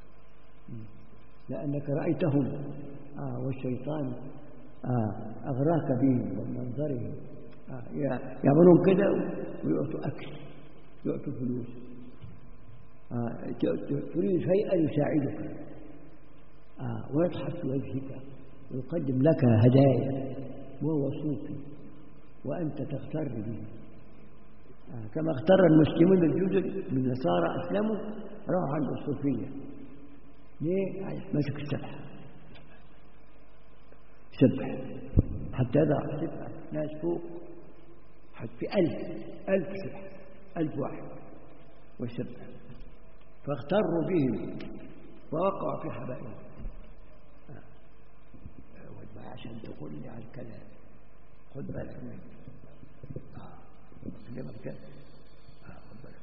لأنك رأيتهم والشيطان أغراك بهم ومنظرهم، يعملون كده ويعطوا أكل، يعطوا فلوس. تريد شيئا يساعدك ويضحك في وجهك ويقدم لك هدايا وهو صوفي وأنت تغتر به. كما اغتر المسلمون الجدد من النصارى أسلموا راحوا عند الصوفية ليه؟ مسك السبح سبح حتى يضع سبح ناس فوق حتى في 1000 سبح 1000 واحد وسبح فاغتروا بهم ووقعوا في حبائلهم. عشان تقول لي على الكلام خد بالك منه. كلمة كده خد بالك.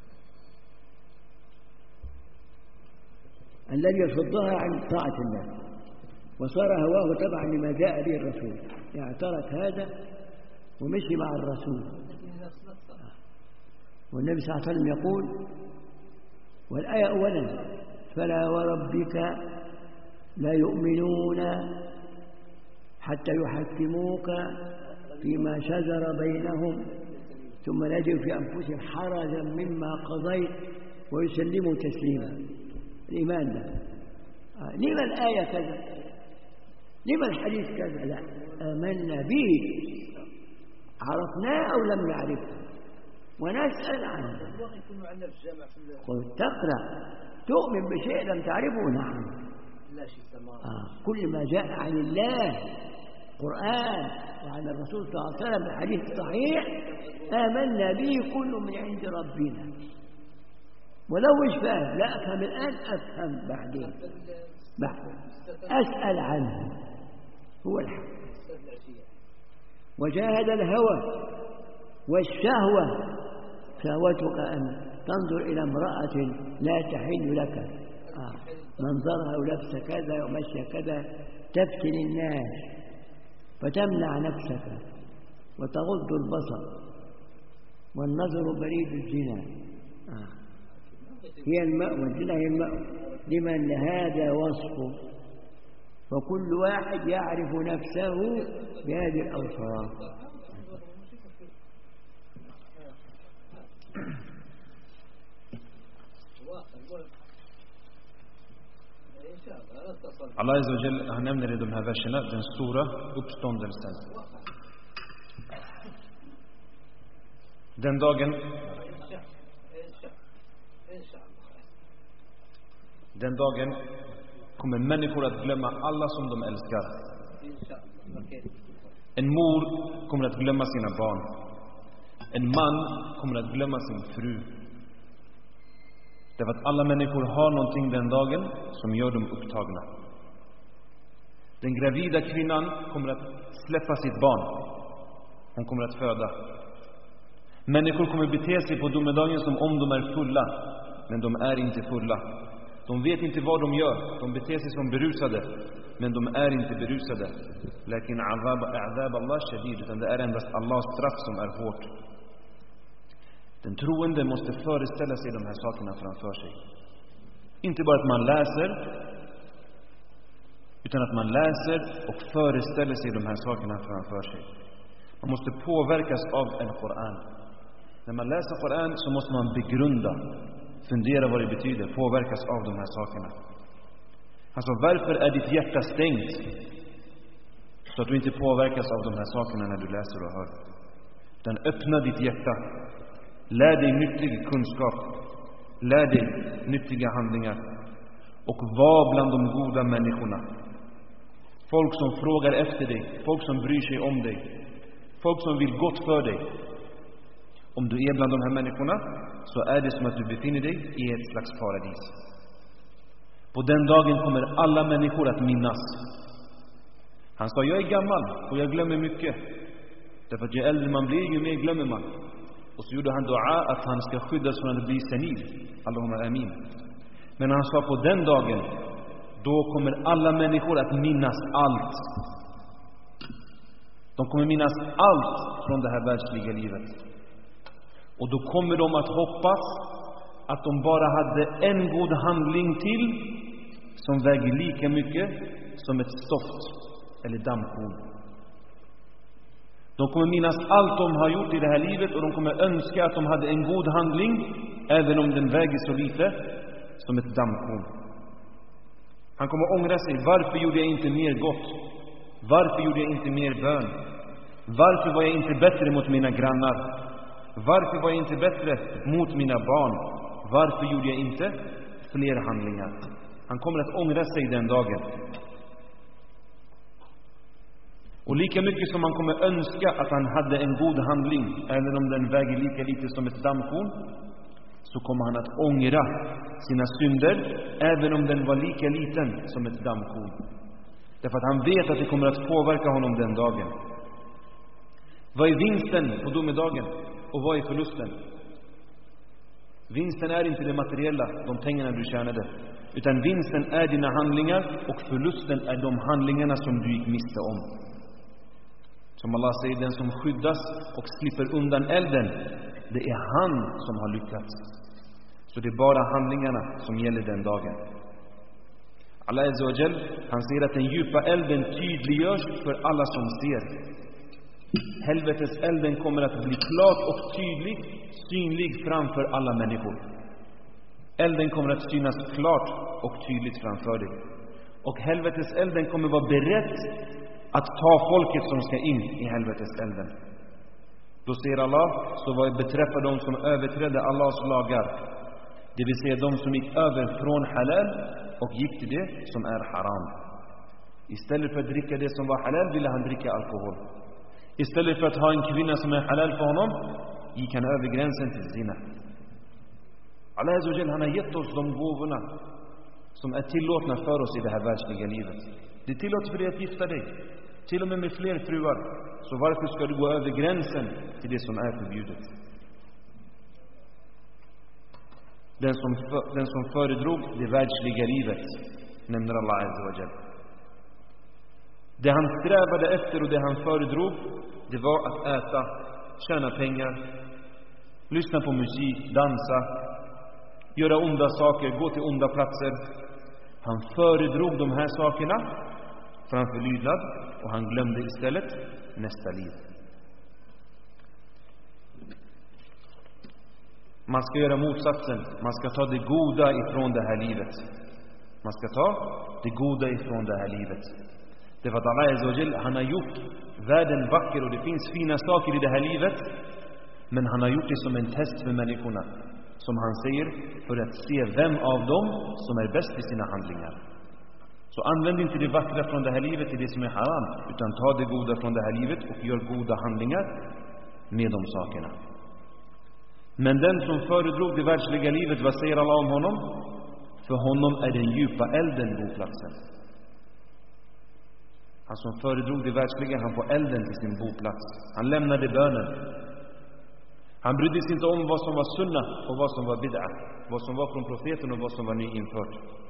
الذي يصدها عن طاعة الله وصار هواه تبعا لما جاء به الرسول، يعني ترك هذا ومشي مع الرسول. والنبي صلى الله عليه وسلم يقول، والآية أولا: فلا وربك لا يؤمنون حتى يحكموك فيما شجر بينهم ثم لا يجدوا في أنفسهم حرجا مما قضيت ويسلموا تسليما. الإيمان ده لما الآية كذا؟ لما الحديث كذا؟ لا، آمنا به، عرفناه أو لم نعرفه ونسأل عنه. تقرأ تؤمن بشيء لم تعرفه. نعم، كل ما جاء عن الله قرآن وعن الرسول صلى الله عليه وسلم الحديث الصحيح آمنا به كل من عند ربنا. ولو مش فاهم لا أفهم الآن، أفهم بعدين أسأل عنه، هو الحق. وجاهد الهوى والشهوة، شهوتك أن تنظر إلى امرأة لا تحل لك، منظرها ولبس كذا ومشي كذا، تفتن الناس فتمنع نفسك وتغض البصر، والنظر بريد الزنا. هي المأوى، الزنا هي المأوى لمن هذا وصفه، فكل واحد يعرف نفسه بهذه الأوصاف.
Allah Azza wa Jalla, han nämner i de här verserna den stora uppståndelsen. Den dagen kommer människor att glömma alla som de älskar. En mor kommer att glömma sina barn. En man kommer att glömma sin fru. Därför att alla människor har någonting den dagen som gör dem upptagna. Den gravida kvinnan kommer att släppa sitt barn. Hon kommer att föda. Människor kommer bete sig på domedagen som om de är fulla, men de är inte fulla. De vet inte vad de gör. De beter sig som berusade, men de är inte berusade. Lakin azab Allah shadid, utan det är endast Allahs straff som är hårt. Den troende måste föreställa sig de här sakerna framför sig. Inte bara att man läser, utan att man läser och föreställer sig de här sakerna framför sig. Man måste påverkas av en Koran. När man läser Koran så måste man begrunda, fundera vad det betyder, påverkas av de här sakerna. Alltså, varför är ditt hjärta stängt så att du inte påverkas av de här sakerna när du läser och hör? Utan öppna ditt hjärta. Lär dig nyttig kunskap. Lär dig nyttiga handlingar. Och var bland de goda människorna. Folk som frågar efter dig. Folk som bryr sig om dig. Folk som vill gott för dig. Om du är bland de här människorna så är det som att du befinner dig i ett slags paradis. På den dagen kommer alla människor att minnas. Han sa, jag är gammal och jag glömmer mycket. Därför att ju äldre man blir, ju mer glömmer man. Och så gjorde han dua att han ska skyddas från att bli senil. Allahumma amin. Men han sa, på den dagen, då kommer alla människor att minnas allt. De kommer minnas allt från det här världsliga livet. Och då kommer de att hoppas att de bara hade en god handling till som väger lika mycket som ett stoft eller dammkorn. De kommer minnas allt de har gjort i det här livet, och de kommer önska att de hade en god handling, även om den väger så lite som ett dammkorn. Han kommer ångra sig. Varför gjorde jag inte mer gott? Varför gjorde jag inte mer bön? Varför var jag inte bättre mot mina grannar? Varför var jag inte bättre mot mina barn? Varför gjorde jag inte fler handlingar? Han kommer att ångra sig den dagen. Och lika mycket som man kommer önska att han hade en god handling, även om den väger lika lite som ett dammkorn, så kommer han att ångra sina synder, även om den var lika liten som ett dammkorn. Därför att han vet att det kommer att påverka honom den dagen. Vad är vinsten på domedagen? Och vad är förlusten? Vinsten är inte det materiella, de pengarna du tjänade, utan vinsten är dina handlingar, och förlusten är de handlingarna som du gick miste om. Som Allah säger, den som skyddas och slipper undan elden, det är han som har lyckats. Så det är bara handlingarna som gäller den dagen. Allah Azza wa Jal, han säger att den djupa elden tydliggörs för alla som ser. Helvetes elden kommer att bli klart och tydligt synlig framför alla människor. Elden kommer att synas klart och tydligt framför dig. Och helvetes elden kommer vara beredd att ta folket som ska in i helvetes elden. Då säger Allah, så vad beträffar de som överträdde Allahs lagar, det vill säga de som gick över från halal och gick till det som är haram. Istället för att dricka det som var halal ville han dricka alkohol. Istället för att ha en kvinna som är halal för honom, gick han över gränsen till zina. Allah Azza wa Jal, han har gett oss de gåvorna som är tillåtna för oss i det här världsliga livet. Det är tillåtet för dig att gifta dig, till och med fler fruar. Så varför ska du gå över gränsen till det som är förbjudet? Den som föredrog det världsliga livet, nämner Allah Azza wa Jal. Det han strävade efter och det han föredrog, det var att äta, tjäna pengar, lyssna på musik, dansa, göra onda saker, gå till onda platser. Han föredrog de här sakerna framför lydnad, och han glömde istället nästa liv. Man ska göra motsatsen. Man ska ta det goda ifrån det här livet. Man ska ta det goda ifrån det här livet. Det är för att Allah Azza wa Jal, han har gjort världen vacker, och det finns fina saker i det här livet, men han har gjort det som en test för människorna, som han säger, för att se vem av dem som är bäst i sina handlingar. Så använd inte det vackra från det här livet till det som är haram, utan ta det goda från det här livet och gör goda handlingar med de sakerna. Men den som föredrog det världsliga livet, vad säger Allah om honom? För honom är den djupa elden boplatsen. Han som föredrog det världsliga, han får elden till sin boplats. Han lämnade bönen. Han brydde sig inte om vad som var sunna och vad som var bid'a, vad som var från profeten och vad som var nyinfört.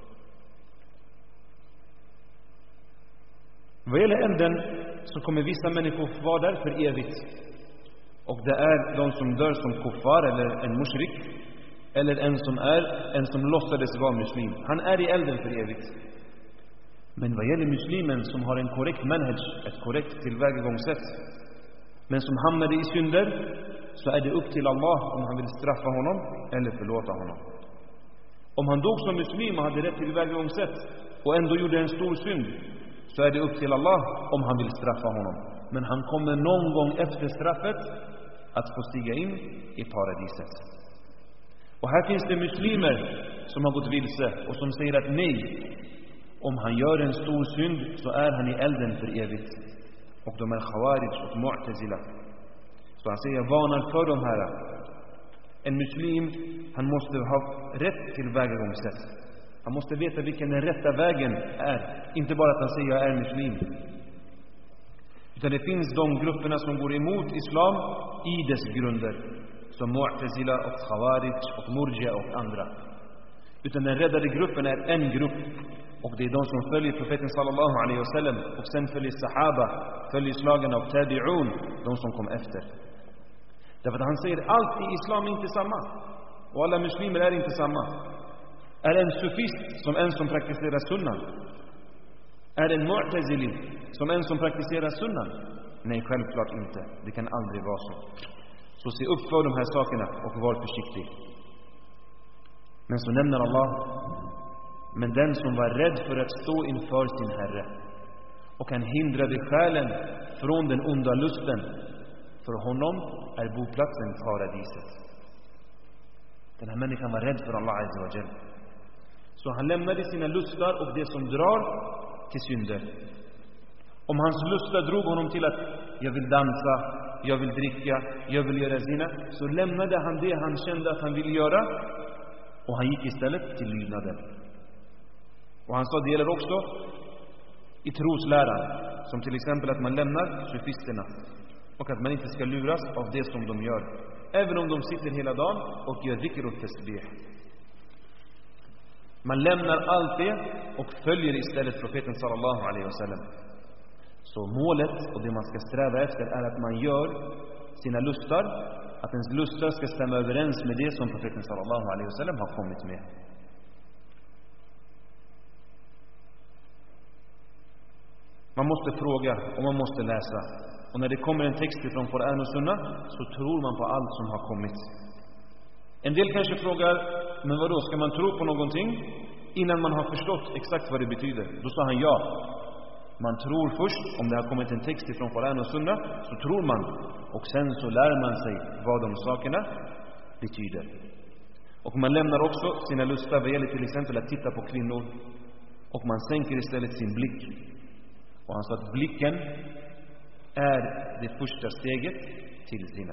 Vad gäller elden så kommer vissa människor vara där för evigt. Och det är de som dör som kuffar eller en mushrik, eller en som låtsades vara muslim. Han är i elden för evigt. Men vad gäller muslimen som har en korrekt manhaj, ett korrekt tillvägagångssätt, men som hamnade i synder, så är det upp till Allah om han vill straffa honom eller förlåta honom. Om han dog som muslim och hade rätt tillvägagångssätt och ändå gjorde en stor synd, så är det upp till Allah om han vill straffa honom. Men han kommer någon gång efter straffet att få stiga in i paradiset. Och här finns det muslimer som har gått vilse och som säger att nej, om han gör en stor synd så är han i elden för evigt. Och de är khawarij och mu'tazila. Så han säger, jag varnar för de här. En muslim, han måste ha rätt tillvägagångssätt. Han måste veta vilken den rätta vägen är. Inte bara att han säger, jag är muslim. Utan det finns de grupperna som går emot islam i dess grunder. Som mu'tazila och khawarij och murji'a och andra. Utan den räddade gruppen är en grupp. Och det är de som följer profeten sallallahu alaihi wasallam, och sen följer sahaba, följer slagen av tabi'un, de som kom efter. Därför att han säger, allt i islam är inte samma. Och alla muslimer är inte samma. Är en sufist som en som praktiserar sunnan? Är en mu'tazili som en som praktiserar sunnan? Nej, självklart inte. Det kan aldrig vara så. Så se upp för de här sakerna och var försiktig. Men så nämner Allah, men den som var rädd för att stå inför sin Herre och han hindrade själen från den onda lusten, för honom är boplatsen paradiset. Den här människan var rädd för Allah Azza wa Jal. Så han lämnade sina lustar och det som drar till synder. Om hans lustar drog honom till att jag vill dansa, jag vill dricka, jag vill göra zina, så lämnade han det han kände att han ville göra och han gick istället till lydnaden. Och han sa det gäller också i trosläran, som till exempel att man lämnar sufisterna och att man inte ska luras av det som de gör, även om de sitter hela dagen och gör dhikr och tasbih. Man lämnar allt det och följer istället profeten sallallahu alaihi wasallam. Så målet och det man ska sträva efter är att man gör sina lustar, att ens lustar ska stämma överens med det som profeten sallallahu alaihi wasallam har kommit med. Man måste fråga och man måste läsa. Och när det kommer en text från Koran och Sunna så tror man på allt som har kommit. En del kanske frågar, men vadå, ska man tro på någonting innan man har förstått exakt vad det betyder? Då sa han ja. Man tror först, om det har kommit en text från Koran och Sunna, så tror man. Och sen så lär man sig vad de sakerna betyder. Och man lämnar också sina lustar vad gäller till exempel att titta på kvinnor. Och man sänker istället sin blick. Och han sa att blicken är det första steget till zina.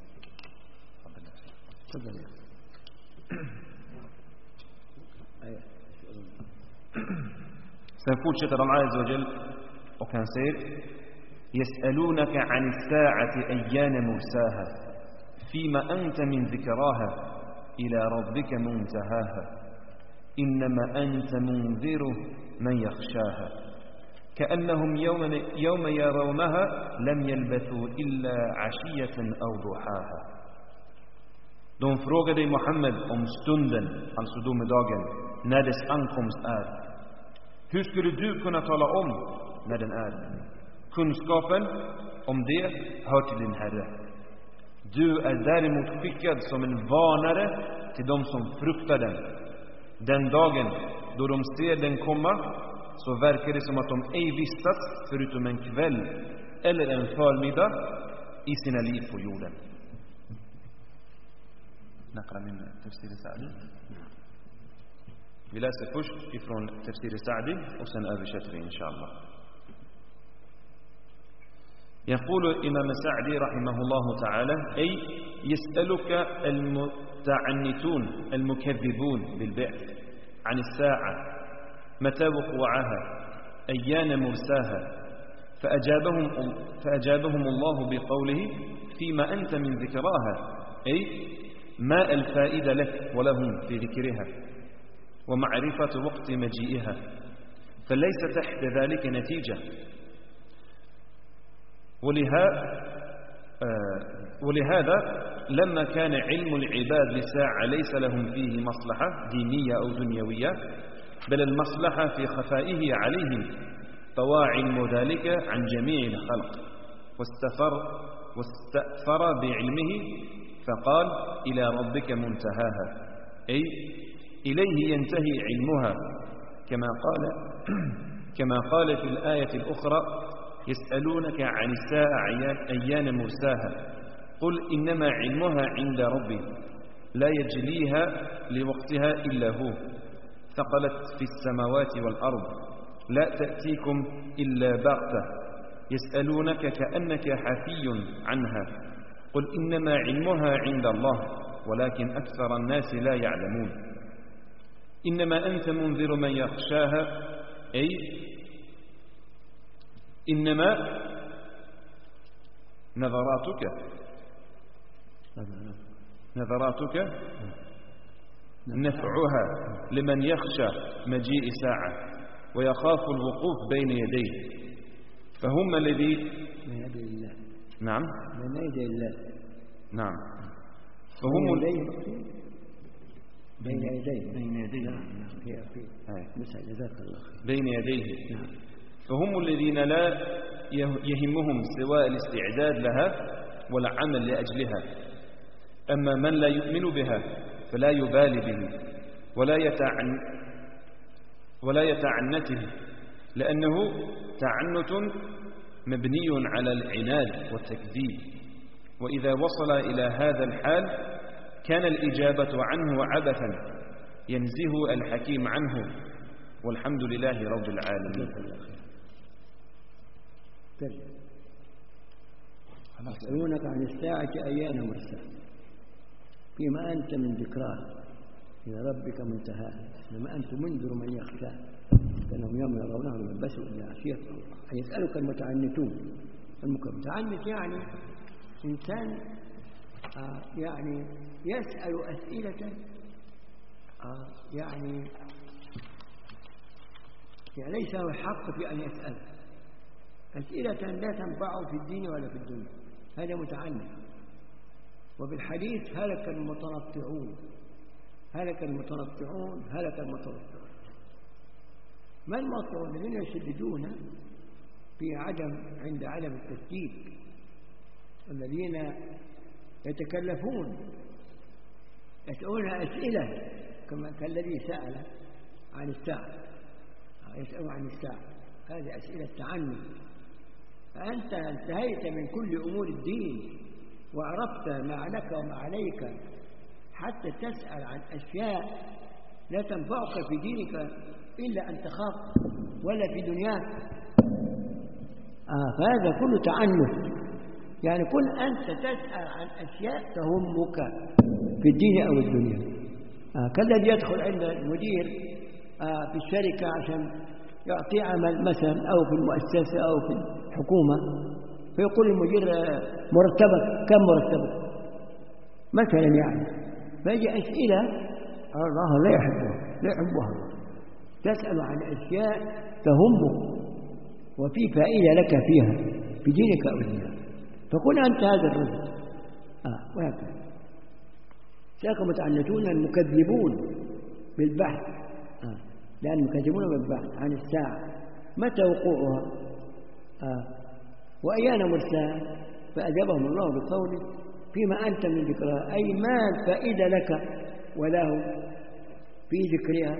Sen fortsätter Allah Azza wa Jal och han säger: يسألونك عن الساعة أيان مرساها فيما أنت من ذكراها إلى ربك منتهاها إنما أنت منذر من يخشاها كأنهم يوم يرونها لم يلبثوا إلا عشية أو ضحاها. De frågar dig Muhammed om stunden, alltså domedagen, när dess ankomst är. Hur skulle du kunna tala om när den är? Kunskapen om det hör till din Herre. Du är däremot skickad som en varnare till de som fruktar den. Den dagen då de ser den komma så verkar det som att de ej vistats förutom en kväll eller en förmiddag i sina liv på jorden. Vi läser först ifrån Tafsir Sa'di och sen översätter vi inshallah. يقول إمام سعدي رحمه الله تعالى أي يسألك المتعنتون المكذبون بالبعث عن الساعة متى وقوعها أيان مرساها فأجابهم الله بقوله فيما أنت من ذكراها أي ما الفائدة لك ولهم في ذكرها ومعرفة وقت مجيئها فليس تحت ذلك نتيجة ولهذا لما كان علم العباد لساعة ليس لهم فيه مصلحة دينية أو دنيوية بل المصلحة في خفائه عليهم طواعم ذلك عن جميع الخلق واستأثر بعلمه فقال إلى ربك منتهاها أي إليه ينتهي علمها كما قال في الآية الأخرى يسألونك عن الساعة أيان مرساها قل إنما علمها عند ربي لا يجليها لوقتها إلا هو ثقلت في السماوات والأرض لا تأتيكم إلا بغتة يسألونك كأنك حفي عنها قل إنما علمها عند الله ولكن أكثر الناس لا يعلمون إنما أنت منذر من يخشاها أي إنما نظراتك نفعها لمن يخشى مجيء ساعة ويخاف الوقوف بين يديه فهم الذي نعم
بين يدي الله
نعم
فهم بين يديه
بين يديه فهم الذين لا يهمهم سواء الاستعداد لها ولا عمل لأجلها أما من لا يؤمن بها فلا يبالي به ولا يتعنته لأنه تعنت مبني على العناد والتكذيب وإذا وصل إلى هذا الحال كان الإجابة عنه عبثا ينزه الحكيم عنه، والحمد لله رب العالمين.
يسألونك عن الساعة أيان مرساها فيما أنت من ذكراها إلى ربك منتهاها إنما أنت منذر من يخشاها كأنهم يوم يرونه لم يلبسوا إلا عشية. يسألك المتعنتون. المتعنت يعني إنسان يعني يسأل أسئلة يعني ليس له الحق في أن يسأل أسئلة لا تنفعه في الدين ولا في الدنيا. هذا متعنت. وبالحديث هلك المتنطعون هلك المتنطعون هلك المتنطعون. ما المنطعون؟ الذين يشددون في عند عدم التسديد، الذين يتكلفون يسألون أسئلة كالذي سأل عن الساعة، يسأل عن الساعة. هذه أسئلة تعنت. فأنت انتهيت من كل أمور الدين وعرفت ما لك وما عليك حتى تسأل عن أشياء لا تنفعك في دينك إلا أن تخاف ولا في دنياك. فهذا كله تعنت. يعني كن أنت تسأل عن أشياء تهمك في الدين أو الدنيا. كالذي يدخل عند المدير في الشركة عشان يعطي عمل مثلا أو في المؤسسة أو في الحكومة، فيقول المدير مرتبك كم مرتبك مثلا يعني، فيجي أسئلة الله لا يحبها. تسأل عن أشياء تهمك وفي فائدة لك فيها في دينك أو دنياك، فكن أنت هذا الرجل. وهكذا. ذاك متعنتون المكذبون بالبحث، لأن المكذبون بالبحث عن الساعة متى وقوعها وأيان مرساها، فأجابهم الله بقوله فيما أنت من ذكرها، أي ما الفائدة لك وله في ذكرها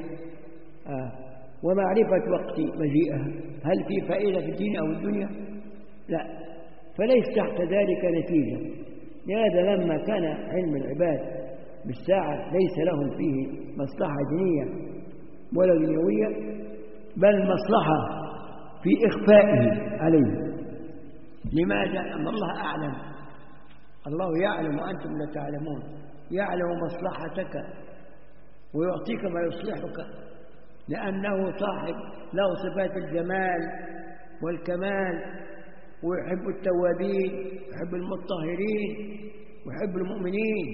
ومعرفة وقت مجيئها. هل في فائدة في الدين أو الدنيا؟ لا. فليس تحت ذلك نتيجة. لهذا لما كان علم العباد بالساعة ليس لهم فيه مصلحة دينية ولا دنيوية، بل مصلحة في إخفائه عليه. لماذا؟ أن الله أعلم. الله يعلم وأنتم لا تعلمون. يعلم مصلحتك ويعطيك ما يصلحك، لأنه صاحب له صفات الجمال والكمال، ويحب التوابين ويحب المطهرين ويحب المؤمنين،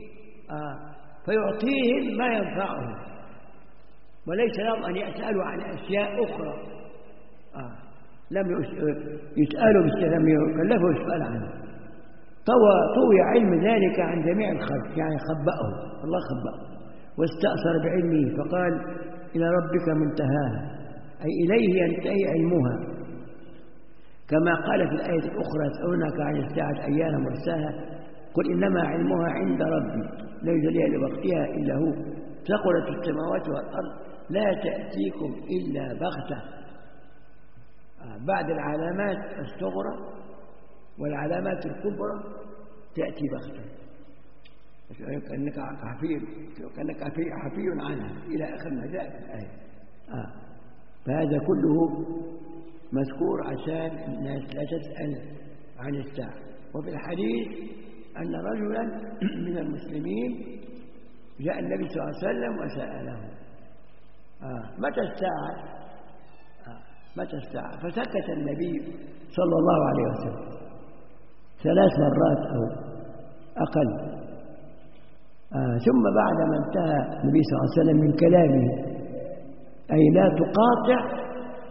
فيعطيهم ما ينفعهم، وليس لهم أن يسألوا عن أشياء أخرى لم يسألوا لم يكلفوا يسأل عنه. طوي علم ذلك عن جميع الخلق، يعني خبأه الله خبأه واستأثر بعلمه، فقال إلى ربك منتهاها، أي إليه ينتهي علمها. كما قال في الآية الأخرى يسألونك عن الساعة أيان مرساها قل إنما علمها عند ربي لا يجليها لوقتها إلا هو ثقلت السماوات والأرض لا تأتيكم إلا بغتة. بعد العلامات الصغرى والعلامات الكبرى تأتي بغتة، كأنك حفي عنها إلى آخر ما جاء في الآية. فهذا كله مذكور عشان الناس لا تسأل عن الساعة. وفي الحديث أن رجلا من المسلمين جاء النبي صلى الله عليه وسلم وسأله متى الساعة؟ متى الساعة؟ فسكت النبي صلى الله عليه وسلم 3 مرات أو أقل. ثم بعد ما انتهى النبي صلى الله عليه وسلم من كلامه، أي لا تقاطع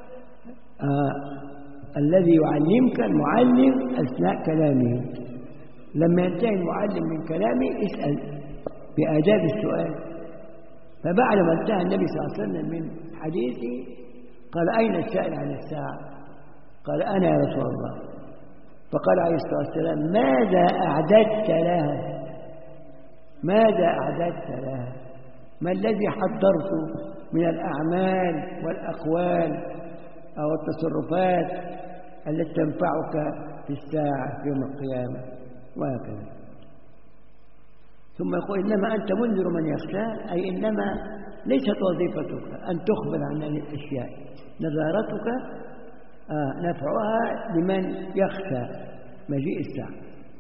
الذي يعلمك المعلم أثناء كلامه. لما ينتهي المعلم من كلامه اسأل بآداب السؤال. فبعد ما انتهى النبي صلى الله عليه وسلم من حديثه قال أين السائل عن الساعة؟ قال أنا يا رسول الله. فقال عليه الصلاة والسلام ماذا أعددت لها؟ ماذا أعددت لها؟ ما الذي حضرته من الأعمال والأقوال أو التصرفات التي تنفعك في الساعة في يوم القيامة؟ وهكذا. ثم يقول إنما أنت منذر من يخشاه، أي إنما ليست وظيفتك أن تخبر عن الأشياء، نظارتك نفعها لمن يخشى مجيء الساعة.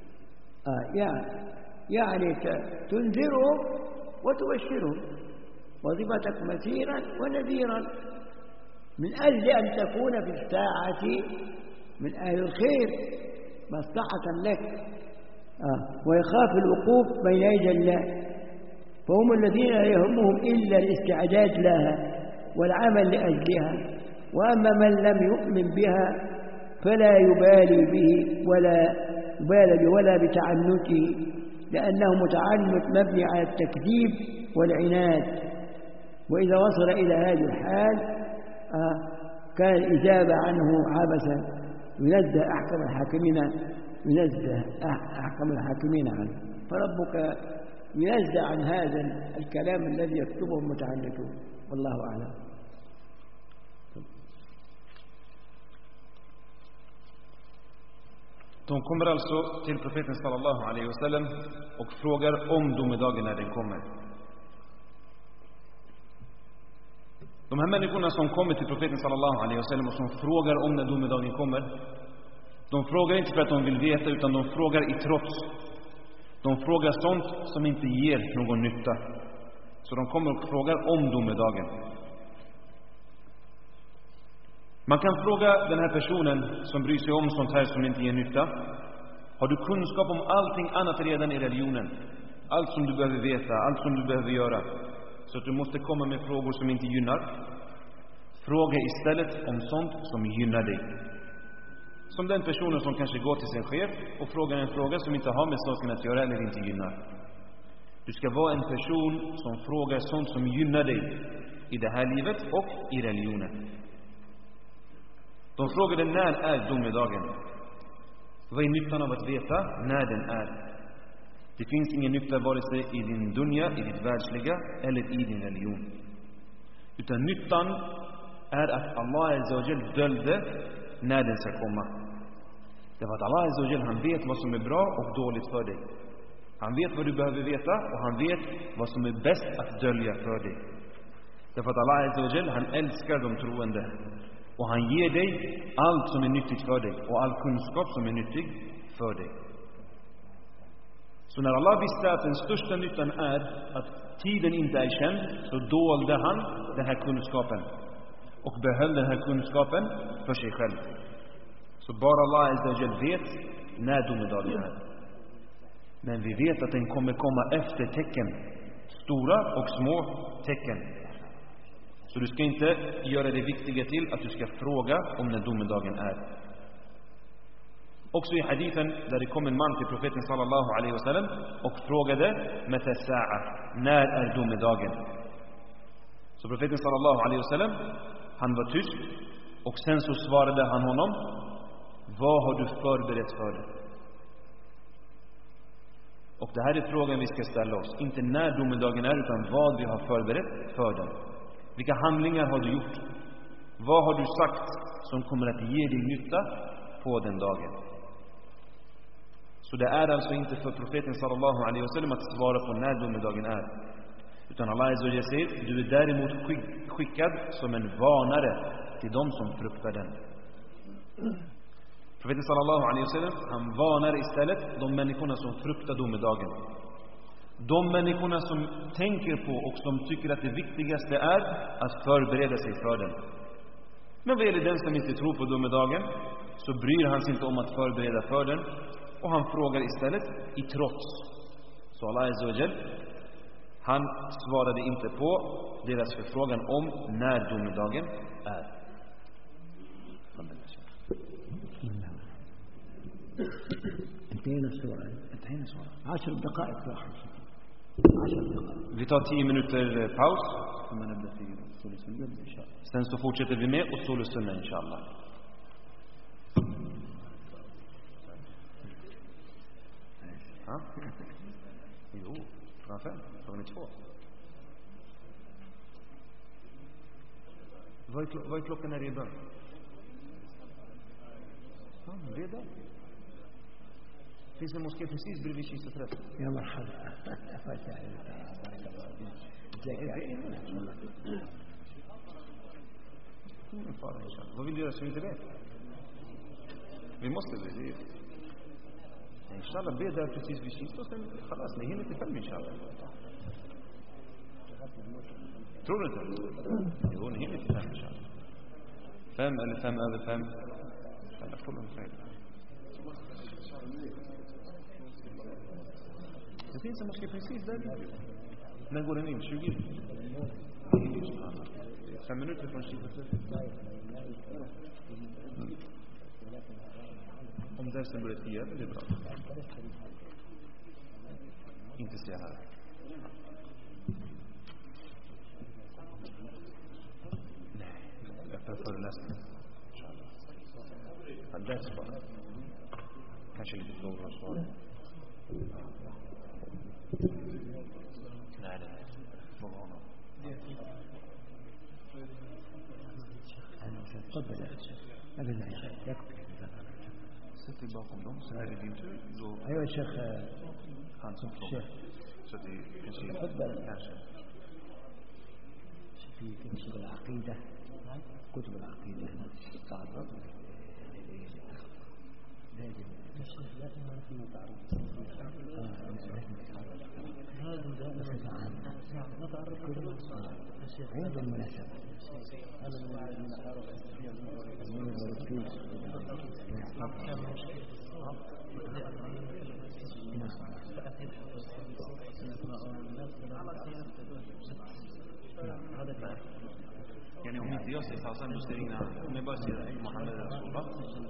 يعني تنذرهم وتبشرهم، وظيفتك مثيرا ونذيرا من أجل أن تكون في الساعة من أهل الخير مصلحة لك، ويخاف الوقوف بين يدي الله، فهم الذين لا يهمهم إلا الاستعداد لها والعمل لأجلها. وأما من لم يؤمن بها فلا يبالي به ولا بتعنته، لأنه متعنت مبني على التكذيب والعناد. وإذا وصل إلى هذه الحال كان الإجابة عنه عبثا، ينزه أحكم الحاكمين عنه. فربك ينزه عن هذا الكلام الذي يكتبه المتعنتون، والله أعلم.
De kommer alltså till profeten sallallahu alaihi wasallam och frågar om domedagen när den kommer. De här människorna som kommer till profeten sallallahu alaihi wasallam och som frågar om när domedagen kommer, de frågar inte för att de vill veta, utan de frågar i trots. De frågar sånt som inte ger någon nytta. Så de kommer och frågar om domedagen. Man kan fråga den här personen som bryr sig om sånt här som inte ger nytta: har du kunskap om allting annat redan i religionen? Allt som du behöver veta, allt som du behöver göra, så att du måste komma med frågor som inte gynnar. Fråga istället om sånt som gynnar dig. Som den personen som kanske går till sin chef och frågar en fråga som inte har med saken att göra eller inte gynnar. Du ska vara en person som frågar sånt som gynnar dig i det här livet och i religionen. De frågade: när är domedagen? Vad är nyttan av att veta när den är? Det finns ingen nytta vare sig i din dunya, i ditt världsliga eller i din religion. Utan nyttan är att Allah Azza wa Jal dölde när den ska komma. Det var att Allah Azza wa Jal, han vet vad som är bra och dåligt för dig. Han vet vad du behöver veta och han vet vad som är bäst att dölja för dig. Därför att Allah Azza wa Jal, han älskar de troende. Och han ger dig allt som är nyttigt för dig och all kunskap som är nyttig för dig. Så när Allah visste att den största nyttan är att tiden inte är känd, så dolde han den här kunskapen och behöll den här kunskapen för sig själv. Så bara Allah Azza wa Jal vet när domedagen är. Men vi vet att den kommer komma efter tecken, stora och små tecken. Så du ska inte göra det viktiga till att du ska fråga om när domedagen är. Också i hadithen där det kom en man till profeten sallallahu alaihi wasallam och frågade: mata sa'a, när är domedagen? Så profeten sallallahu alaihi wasallam, han var tyst, och sen så svarade han honom: vad har du förberett för det? Och det här är frågan vi ska ställa oss, inte när domedagen är, utan vad vi har förberett för den. Vilka handlingar har du gjort? Vad har du sagt som kommer att ge dig nytta på den dagen? Så det är alltså inte för profeten sallallahu alaihi wasallam att svara på när domedagen är, utan Allah Azza wa Jalla säger: du är däremot skickad som en varnare till de som fruktar den. Profeten sallallahu alaihi wasallam, han varnar istället de människorna som fruktar domedagen. De människorna som tänker på och som tycker att det viktigaste är att förbereda sig för den. Men vad gäller den som inte tror på domedagen, så bryr han sig inte om att förbereda för den, och han frågar istället i trots. Så Allah Azza wa Jal, han svarade inte på deras förfrågan om när domedagen är.
انتهينا السؤال. 10 دقائق واحد. 10 دقائق.
Vi tar 10 minuter paus. Sen så fortsätter vi med usul sunnah inshallah. Ja? Jo, framför. Frågan är 2. Vad är klockan när det är bön? Ja, redan. Finns en moské precis bredvid kisteträffen.
Ja, marhaba.
Vad vill du göra så inte det? Vi måste det. Inshallah, be där precis vid kist och sen خلاص, ni hinner till 5 inshallah. Tror du inte? Jo, ni hinner till 5 inshallah. 5 eller 5 över 5. Inshallah, كلهم خير. Det finns en moské precis där. När går den in? 20? 5 minuter från kikhotellet. Om därsen börjar 10, det är bra. Inte se här. Nej, öppna föreläsning. Läs bara. Kanske lite frågor och svar. Nej, det är fråga honom.
تفضل يا شيخ. أبدا يا شيخ يكفي.
Sätt bakom dem, så här är din tur.
أيوة يا شيخ.
Han som frågar. Så det kanske kanske.
في كتب العقيدة. كتب العقيدة تعرض لازم هذا المناسبة.
يعني هم inte jag säger Hassan, du säger innan. Om jag bara säger Muhammed Rasulullah.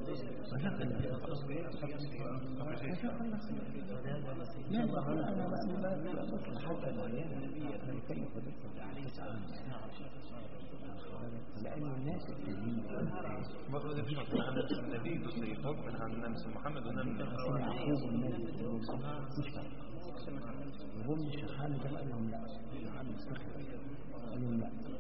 لأن الناس
برضه في نفس النبي بصيفه من نفس محمد ونبي
وهم الشيخان قالوا لهم لا، الشيخان مستقبل قالوا لا.